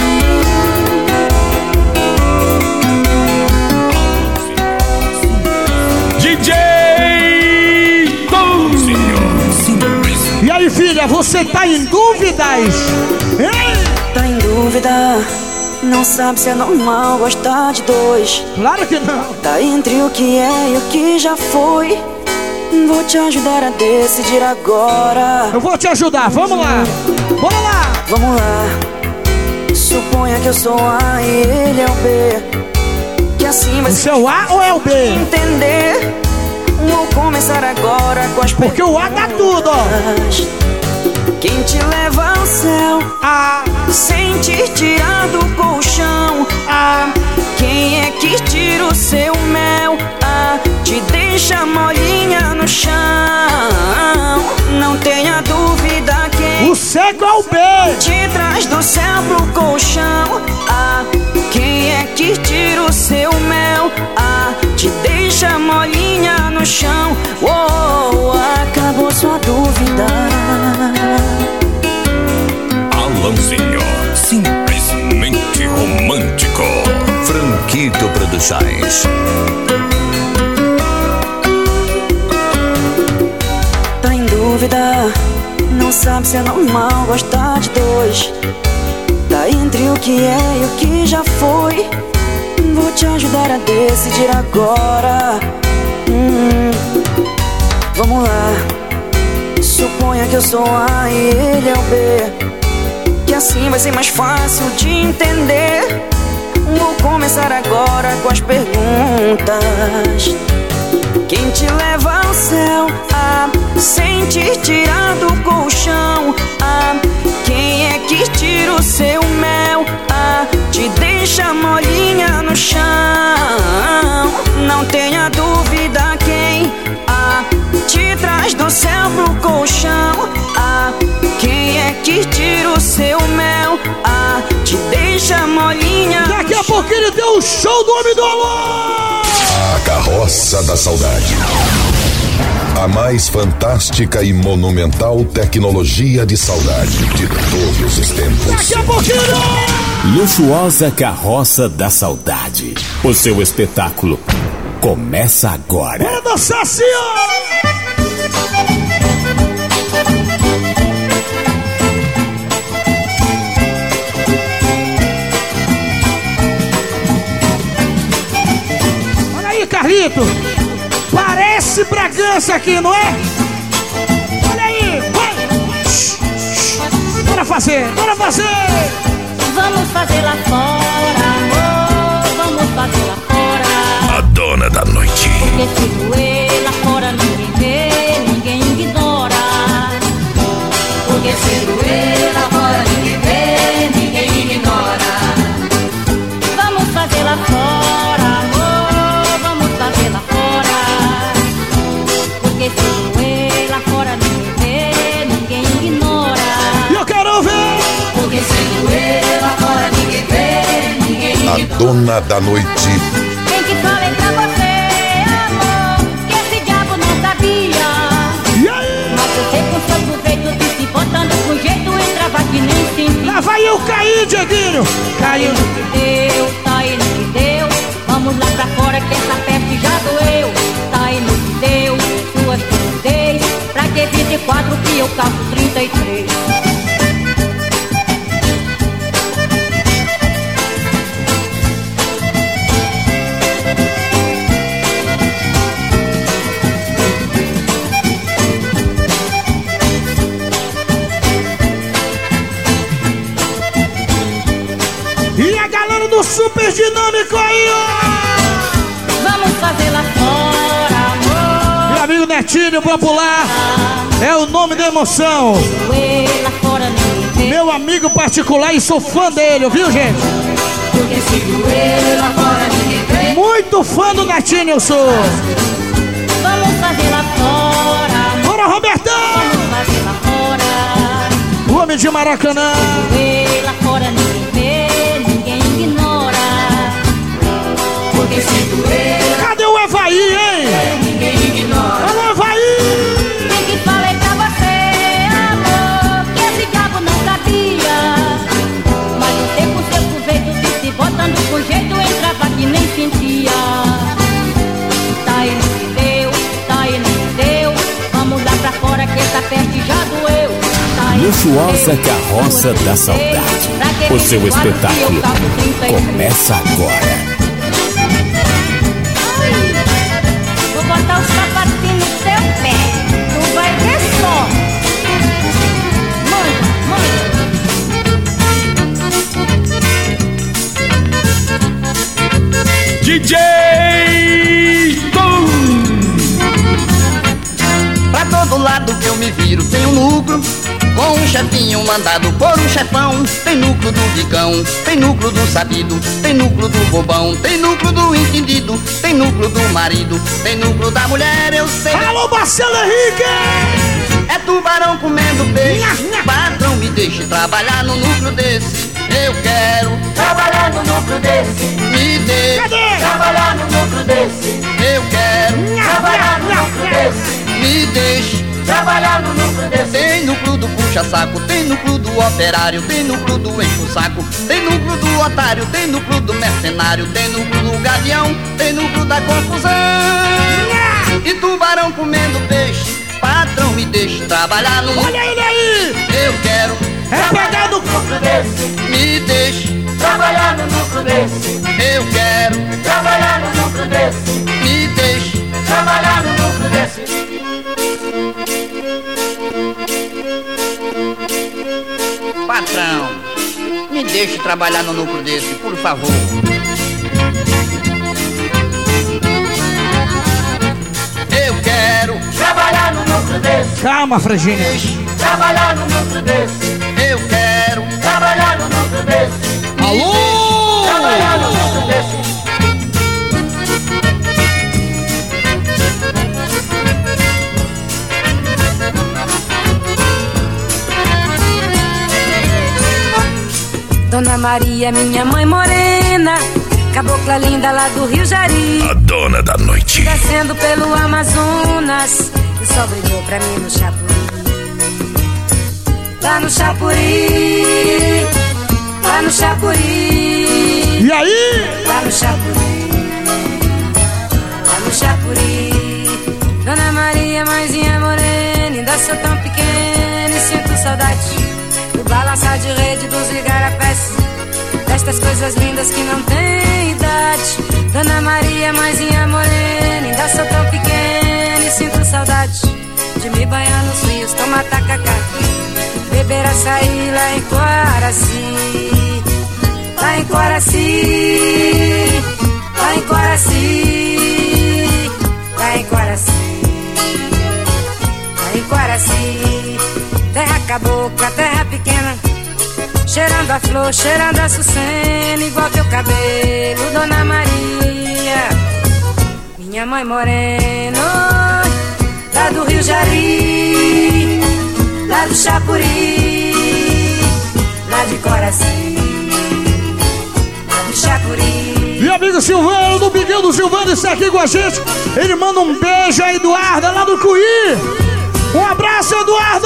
Speaker 1: D J Tom.
Speaker 3: E aí, filha, você tá em dúvidas? Hein?
Speaker 12: Tá em dúvida, não sabe se é normal gostar de dois.
Speaker 3: Claro que não.
Speaker 12: Tá entre o que é e o que já foi. Vou te ajudar a decidir agora.
Speaker 3: Eu vou te ajudar, vamos lá. Bora lá.
Speaker 12: Vamos lá. Suponha que eu sou A e ele é o B, que assim vai
Speaker 3: Você é o A ou é o B?
Speaker 12: entender. Vou começar agora com as
Speaker 3: Porque o A dá tudo, ó.
Speaker 12: perguntas. Quem te leva ao céu?
Speaker 3: A.
Speaker 12: Sem te tirar do colchão.
Speaker 3: A.
Speaker 12: Quem é que tira o seu mel? Ah, te deixa molinha no chão. Não tenha dúvida quem
Speaker 3: O cego é o B.
Speaker 12: te traz do céu pro colchão. Ah, quem é que tira o seu mel? Ah, te deixa molinha no chão. Oh, acabou sua dúvida.
Speaker 6: Alôzinho, simplesmente romântico. Franquito Produções.
Speaker 12: Tá em dúvida, não sabe se é normal gostar de dois. Tá entre o que é e o que já foi. Vou te ajudar a decidir agora. Hum, vamos lá. Suponha que eu sou A e ele é o B, que assim vai ser mais fácil de entender. Vou começar agora com as perguntas. Quem te leva ao céu? Ah, sem te tirar do colchão. Ah, quem é que tira o seu mel? Ah, te deixa molinha no chão. Não tenha dúvida quem ah, te traz do céu pro colchão. Ah, quem é que tira o seu mel? Ah, te deixa molinha.
Speaker 3: Daqui a pouquinho tem o show do Homem do Alô.
Speaker 1: A Carroça da Saudade. A mais fantástica e monumental tecnologia de saudade de todos os tempos.
Speaker 3: Daqui a pouquinho.
Speaker 6: Luxuosa Carroça da Saudade. O seu espetáculo começa agora.
Speaker 3: Bora dançar assim, ó. Rito, parece Bragança aqui, não é? Olha aí, vai! Bora fazer, bora fazer!
Speaker 14: Vamos fazer lá fora, amor, vamos fazer lá fora.
Speaker 1: A dona da noite.
Speaker 14: Porque se doer lá fora ninguém vê, ninguém ignora. Porque se doer lá fora ninguém vê, ninguém ignora. Vamos fazer lá fora, amor, vamos fazer lá fora. Porque se doer lá fora ninguém vê, ninguém ignora.
Speaker 3: Eu quero ver!
Speaker 14: Porque se doer lá fora ninguém vê, ninguém ignora.
Speaker 1: A dona da noite.
Speaker 14: Quem que falei pra você, amor, que esse diabo não sabia. Mas você com seu proveito disse, botando com jeito, entrava que nem sentia.
Speaker 3: Lá vai eu cair, Dieguinho! Caiu!
Speaker 14: No que deu, tá aí no que deu. Vamos lá pra fora que essa peste já doeu. Tá aí no que deu, suas timidez. Pra que vinte e quatro que eu calço trinta e três.
Speaker 3: E a galera do Super Dinâmico aí, ó!
Speaker 14: Vamos fazer lá fora, amor.
Speaker 3: Meu amigo Netinho, Popular, é o nome da emoção.
Speaker 14: Lá fora ninguém vê.
Speaker 3: Meu amigo particular e sou fã dele, viu, gente?
Speaker 14: Porque se doer lá fora ninguém vê.
Speaker 3: Muito fã do Netinho, eu sou.
Speaker 14: Vamos fazer lá fora, amor.
Speaker 3: Bora, Robertão!
Speaker 14: Vamos fazer lá fora.
Speaker 3: O homem de Maracanã.
Speaker 14: Se doer lá fora ninguém vê, ninguém ignora. Porque se doer.
Speaker 3: Cadê o Evaí, hein?
Speaker 14: Ninguém ignora.
Speaker 3: Alô, Evaí!
Speaker 14: Quem que falei pra você, amor, que esse diabo não sabia. Mas você com seu proveito disse, botando com jeito, entrava que nem sentia. Tá aí no que deu, tá aí no que deu. Vamos lá pra fora que essa peste já doeu. Tá aí
Speaker 6: Luxuosa Carroça da Saudade. O seu espetáculo começa agora.
Speaker 14: Vou botar os sapatinhos no seu pé. Tu vai ver só. Manda, manda.
Speaker 9: D J Tom.
Speaker 15: Pra todo lado que eu me viro tem um núcleo, com um chefinho mandado por um chefão. Tem núcleo do bicão, tem núcleo do sabido, tem núcleo do bobão, tem núcleo do entendido, tem núcleo do marido, tem núcleo da mulher, eu sei.
Speaker 3: Alô, Marcelo Henrique!
Speaker 15: É tubarão comendo peixe. Patrão, me deixe trabalhar no núcleo desse. Eu quero trabalhar no núcleo desse. Me deixe
Speaker 3: Cadê?
Speaker 15: trabalhar no núcleo desse. Eu quero trabalhar no núcleo desse. Me deixe trabalhar no núcleo desse. Tem núcleo do puxa-saco, tem núcleo do operário, tem núcleo do encho-saco, tem núcleo do otário, tem núcleo do mercenário, tem núcleo do gavião, tem núcleo da confusão. E tubarão comendo peixe. Patrão, me deixe trabalhar no núcleo.
Speaker 3: Olha ele aí!
Speaker 15: Eu quero
Speaker 3: é pegar no
Speaker 15: núcleo desse. Me deixe trabalhar no núcleo desse. Eu quero trabalhar no núcleo desse. Me deixe trabalhar no núcleo desse. Patrão, me deixe trabalhar no núcleo desse, por favor. Eu quero trabalhar no núcleo desse.
Speaker 3: Calma, Frangínia.
Speaker 15: Trabalhar no núcleo desse. Eu quero trabalhar no núcleo desse.
Speaker 3: Alô!
Speaker 15: Trabalhar no núcleo desse.
Speaker 16: Dona Maria, minha mãe morena, cabocla linda lá do Rio Jari.
Speaker 1: A dona da noite.
Speaker 16: Descendo pelo Amazonas e só brilhou pra mim no Chapuri. Lá no Chapuri, lá no Chapuri.
Speaker 3: E aí?
Speaker 16: Lá no Chapuri, lá no Chapuri. Dona Maria, mãezinha morena, ainda sou tão pequena e sinto saudade do balançar de rede dos igarapés, destas coisas lindas que não têm idade. Dona Maria, mãezinha morena, saudade de me banhar nos rios, tomar tacacá, beber açaí lá em Coraci, lá em Coraci, lá em Coraci, lá em Coraci, lá em Coraci. Terra cabocla, terra pequena, cheirando a flor, cheirando a açucena, igual teu cabelo, Dona Maria. Minha mãe morena, lá do Rio Jari, lá do Chapuri, lá de Coraci, lá do Chapuri.
Speaker 3: Meu amigo Silvano, do Miguel do Silvano, está aqui com a gente. Ele manda um beijo a Eduarda, lá do Cuí. Um abraço, Eduardo!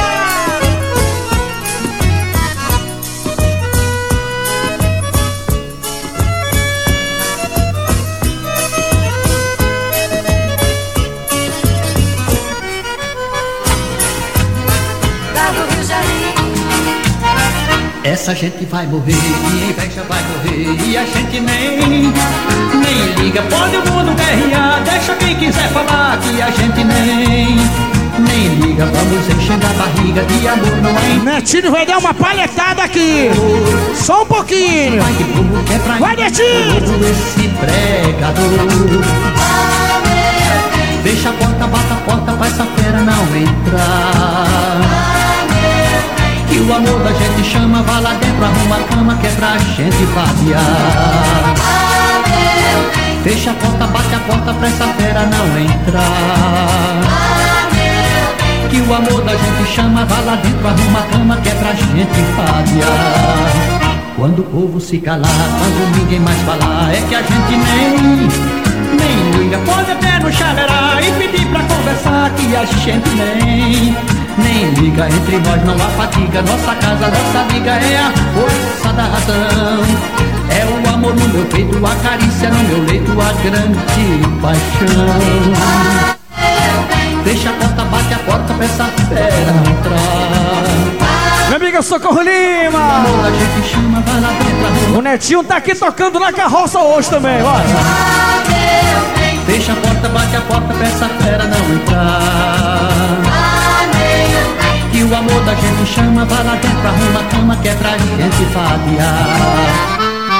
Speaker 15: Essa gente vai morrer, e inveja vai morrer, e a gente nem, nem liga. Pode o mundo guerrear, deixa quem quiser falar que a gente nem, nem liga. Vamos enchendo a barriga de amor, não é?
Speaker 3: Netinho vai dar uma palhetada aqui, só um pouquinho. Vai, Netinho!
Speaker 15: Esse pregador, deixa a porta, bata a porta pra essa fera não entrar. Que o amor da gente chama, vá lá dentro, arruma a cama que é pra gente vadear. Fecha a porta, bate a porta pra essa fera não entrar. Que o amor da gente chama, vá lá dentro, arruma a cama que é pra gente vadear. Quando o povo se calar, quando ninguém mais falar, é que a gente nem, nem liga. Pode até no chaleirar e pedir pra conversar que a gente nem, nem liga. Entre nós não há fatiga, nossa casa, nossa liga é a força da razão. É o amor no meu peito, a carícia no meu leito, a grande paixão. Deixa a porta, bate a porta pra essa fera entrar.
Speaker 3: Minha amiga Socorro Lima!
Speaker 15: A gente chama, vai lá dentro.
Speaker 3: O Netinho tá aqui tocando na carroça hoje também, bora!
Speaker 15: Fecha a porta, bate a porta pra essa fera não entrar. Que o amor da gente chama, vai lá dentro, arruma a cama que é pra gente vadear.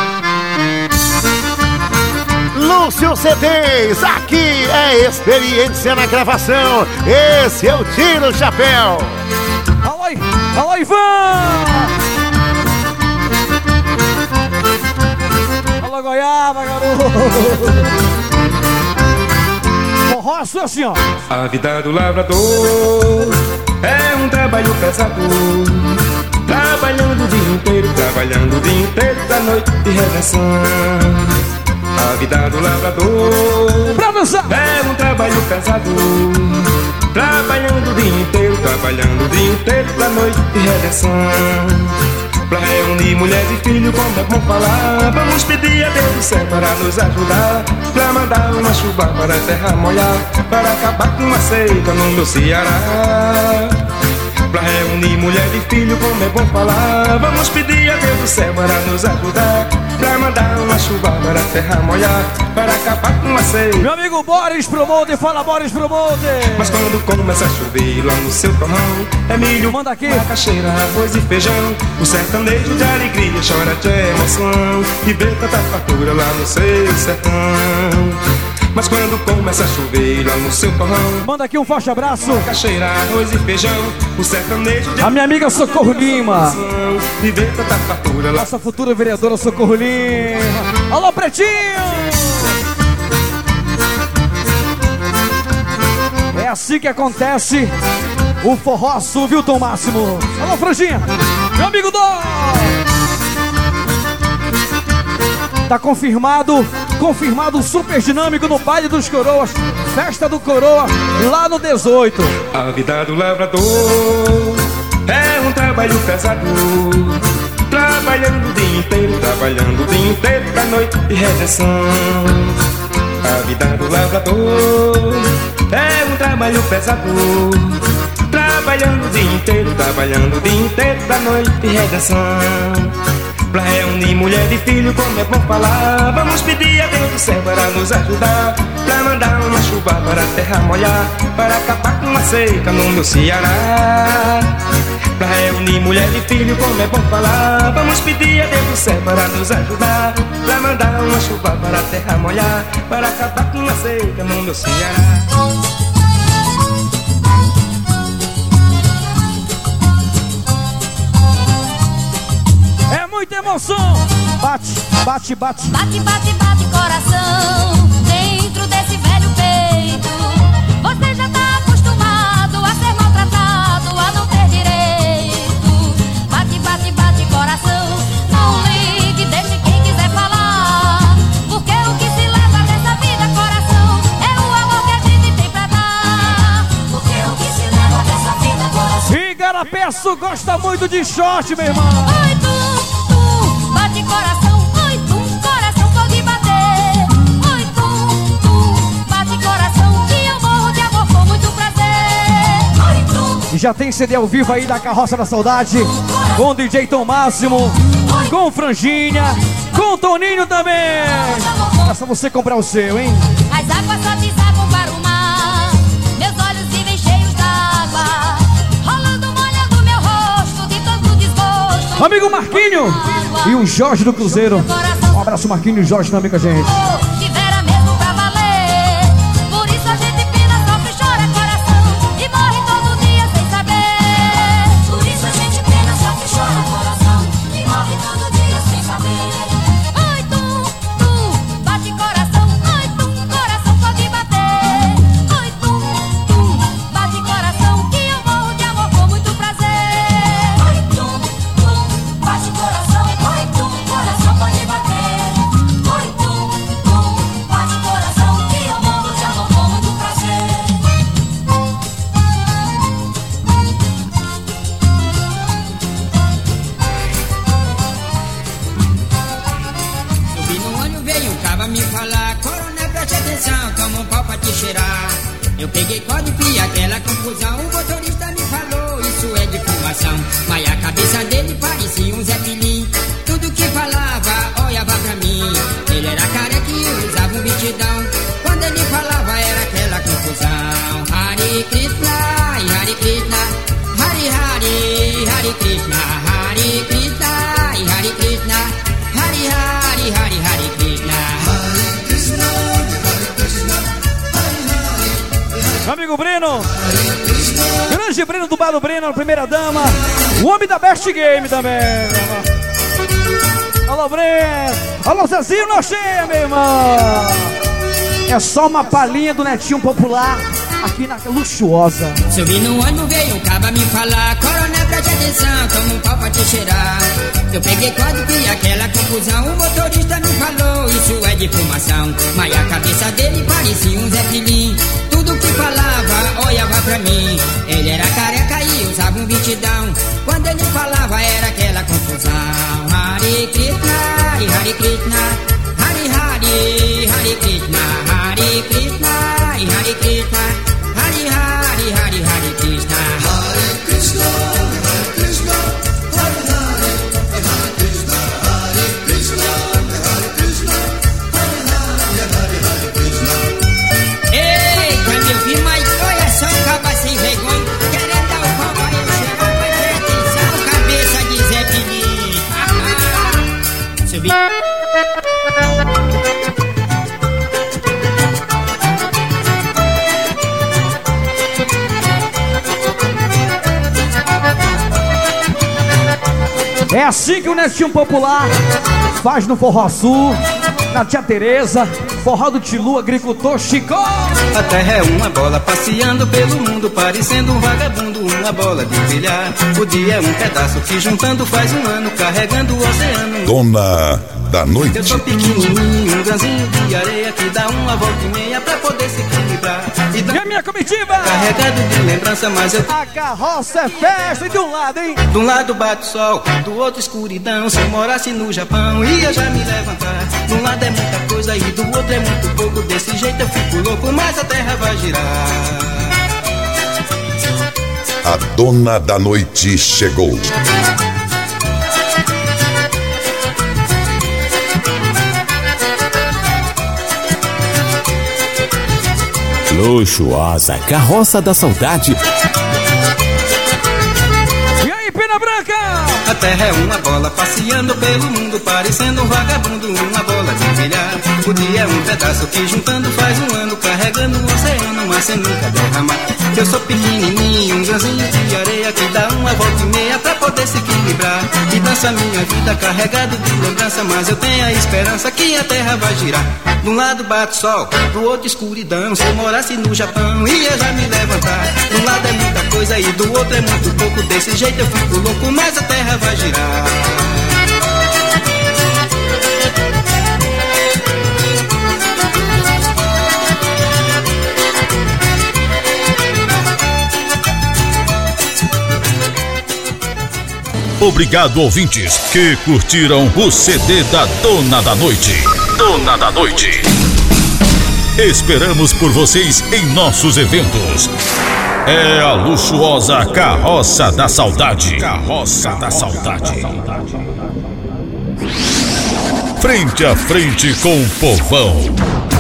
Speaker 17: Lúcio C Ds, aqui é experiência na gravação. Esse é o Tiro Chapéu.
Speaker 3: Alô, alô, Ivan! Alô, Goiaba, garoto! Forró é assim, ó.
Speaker 18: A vida do lavrador é um trabalho pesado, trabalhando o dia inteiro, trabalhando o dia inteiro, da noite de redenção. A vida do lavrador é um trabalho pesado, trabalhando o dia inteiro, trabalhando o dia inteiro, da noite de redenção. Pra reunir mulher e filho, como é bom falar, vamos pedir a Deus do céu para nos ajudar, pra mandar uma chuva para a terra molhar, para acabar com a seca no meu Ceará. Pra reunir mulher e filho, como é bom falar, vamos pedir a Deus do céu para nos ajudar, pra mandar uma chuva para a terra molhar, para acabar com a seca.
Speaker 3: Meu amigo Boris Promoter, fala Boris Promoter.
Speaker 18: Mas quando começa a chover lá no seu torrão, é milho,
Speaker 3: manda aqui,
Speaker 18: macaxeira, arroz e feijão, o sertanejo de alegria chora de emoção, e vê tanta fartura lá no seu sertão. Mas quando começa a chover lá no seu torrão,
Speaker 3: manda aqui um forte abraço,
Speaker 18: macaxeira, arroz e feijão, o sertanejo de
Speaker 3: a minha amiga Socorro Lima,
Speaker 18: e vê tanta fartura lá.
Speaker 3: Nossa futura vereadora Socorro Lima. Alô, Pretinho! É assim que acontece o forró sul, viu, Tom Máximo? Alô, Franjinha! Meu amigo Dó! Tá confirmado, confirmado o Super Dinâmico no Baile dos Coroas, Festa do Coroa, lá no dezoito.
Speaker 18: A vida do lavrador é um trabalho pesado, trabalhando o dia inteiro, trabalhando o dia inteiro, da noite de redenção. A vida do lavrador é um trabalho pesado, trabalhando o dia inteiro, trabalhando o dia inteiro, da noite de redenção. Pra reunir mulher e filho, como é bom falar, vamos pedir a Deus do céu para nos ajudar, pra mandar uma chuva para a terra molhar, para acabar com a seca no meu Ceará. Pra reunir mulher e filho, como é bom falar. Vamos pedir a Deus do céu para nos ajudar, pra mandar uma chuva para a terra molhar, para acabar com a seca no meu Ceará.
Speaker 3: É muita emoção. Bate, bate, bate.
Speaker 14: Bate, bate, bate coração dentro desse velho peito. Você já tá acostumado a ser maltratado, a não ter direito. Bate, bate, bate coração, não ligue, deixe quem quiser falar. Porque o que se leva dessa vida, coração, é o amor que a gente tem pra dar. Porque o que se leva dessa vida, coração.
Speaker 3: Igarapeço gosta muito de short, meu irmão.
Speaker 14: Oi, tu, tu, bate coração. Oi, tu, coração pode bater. Oi, tu, tu, bate coração, que eu morro de amor com muito prazer. Oi, tu.
Speaker 3: E já tem C D ao vivo aí da Carroça da Saudade, com o D J Tom Máximo, com o Franjinha, com o Toninho também. É só você comprar o seu, hein?
Speaker 14: As águas só desaguam para o mar, meus olhos vivem cheios d'água, rolando, molhando meu rosto de tanto desgosto.
Speaker 3: Amigo Marquinho e o Jorge do Cruzeiro. Um abraço, Marquinho e o Jorge também com a gente.
Speaker 14: Tivera mesmo pra valer, por isso a gente pena, sofre, chora coração e morre todo dia sem saber. Por isso a gente pena, sofre, chora coração e morre todo dia sem saber. Oi, tu, tu, bate coração. Oi, tu, coração pode bater. Oi, tu, tu, bate coração, que eu morro de amor com muito prazer. Oi, tu, tu, bate coração. Oi, tu, coração pode bater. Oi, tu, tu, bate coração, que eu morro de amor com muito prazer.
Speaker 19: Subi no olho, veio um caba me falar: coronel, preste atenção, toma um pau pra te cheirar. Eu peguei código e aquela confusão, o motorista me falou, isso é de fumação. Mas a cabeça dele parecia um Zé Pilim, tudo que falava, olhava pra mim. Ele era careca e usava um vestidão, quando ele falava era aquela confusão. Hare Krishna, Hare Krishna, Hare Hare, Hare Krishna, Hare Krishna, Hare Krishna, Hare Hare, Hare Hare Krishna. Hare Krishna, Hare Krishna,
Speaker 3: Amigo Breno, grande Breno do Bar do Breno, a primeira dama, o homem da Best Game também. Alô, Breno, alô, Zezinho Nocheia, meu irmão. É só uma palhinha do Netinho Popular aqui na Luxuosa.
Speaker 19: Subi no ônibus, veio um caba me falar: coronel, preste atenção, toma um pau pra te cheirar. Eu peguei código e aquela confusão, o motorista me falou, isso é de fumação. Mas a cabeça dele parecia um Zé Pilim, tudo que falava, olhava pra mim. Ele era careca e usava um vestidão, quando ele falava era aquela confusão. Hare Krishna, Hare Krishna, Hare Hare, Hare Krishna, Hare Krishna, Hare Krishna, Hare Hare, Hare Hare Krishna. Hare Krishna, Hare Krishna, Hare Hare, Hare Krishna, Hare Krishna, Hare Krishna, Hare Hare, Hare Hare Krishna. Ei, quando eu vi, mas olha só um caba sem vergonha, querendo dar o pau pra eu chegar, mas presta atenção, cabeça de Zé Pilim. Subi.
Speaker 3: É assim que o Netinho Popular faz no Forró Sul, na Tia Tereza, Forró do Tilu, agricultor Chicó.
Speaker 20: A terra é uma bola passeando pelo mundo, parecendo um vagabundo, uma bola de bilhar. O dia é um pedaço que juntando faz um ano, carregando o oceano.
Speaker 1: Dona da Noite.
Speaker 20: Eu sou pequenininho, um grãozinho de areia que dá uma volta e meia pra poder se equilibrar. E,
Speaker 3: e a minha comitiva?
Speaker 20: Carregado de lembrança, mas eu...
Speaker 3: A carroça é festa e de um lado, hein?
Speaker 20: De um lado bate sol, do outro escuridão. Se eu morasse no Japão, ia já me levantar. De um lado é muita coisa e do outro é muito pouco. Desse jeito eu fico louco, mas a terra vai girar.
Speaker 1: A Dona da Noite chegou.
Speaker 6: Luxuosa Carroça da Saudade.
Speaker 3: E aí, Pena Branca?
Speaker 20: A terra é uma bola passeando pelo mundo, parecendo um vagabundo, uma bola de bilhar. O dia é um pedaço que juntando faz um ano, carregando o oceano, mas sem nunca derramar. Eu sou pequenininho, um grãozinho de areia que dá uma volta e meia pra poder se equilibrar. E dança minha vida carregado de lembrança, mas eu tenho a esperança que a terra vai girar. De um lado bate sol, do outro escuridão. Se eu morasse no Japão, ia já me levantar. De um lado é muita coisa e do outro é muito pouco. Desse jeito eu fico louco, mas a terra vai girar.
Speaker 21: Obrigado, ouvintes, que curtiram o C D da Dona da Noite. Dona da Noite. Esperamos por vocês em nossos eventos. É a luxuosa Carroça da Saudade. Carroça da Saudade. Frente a frente com o povão.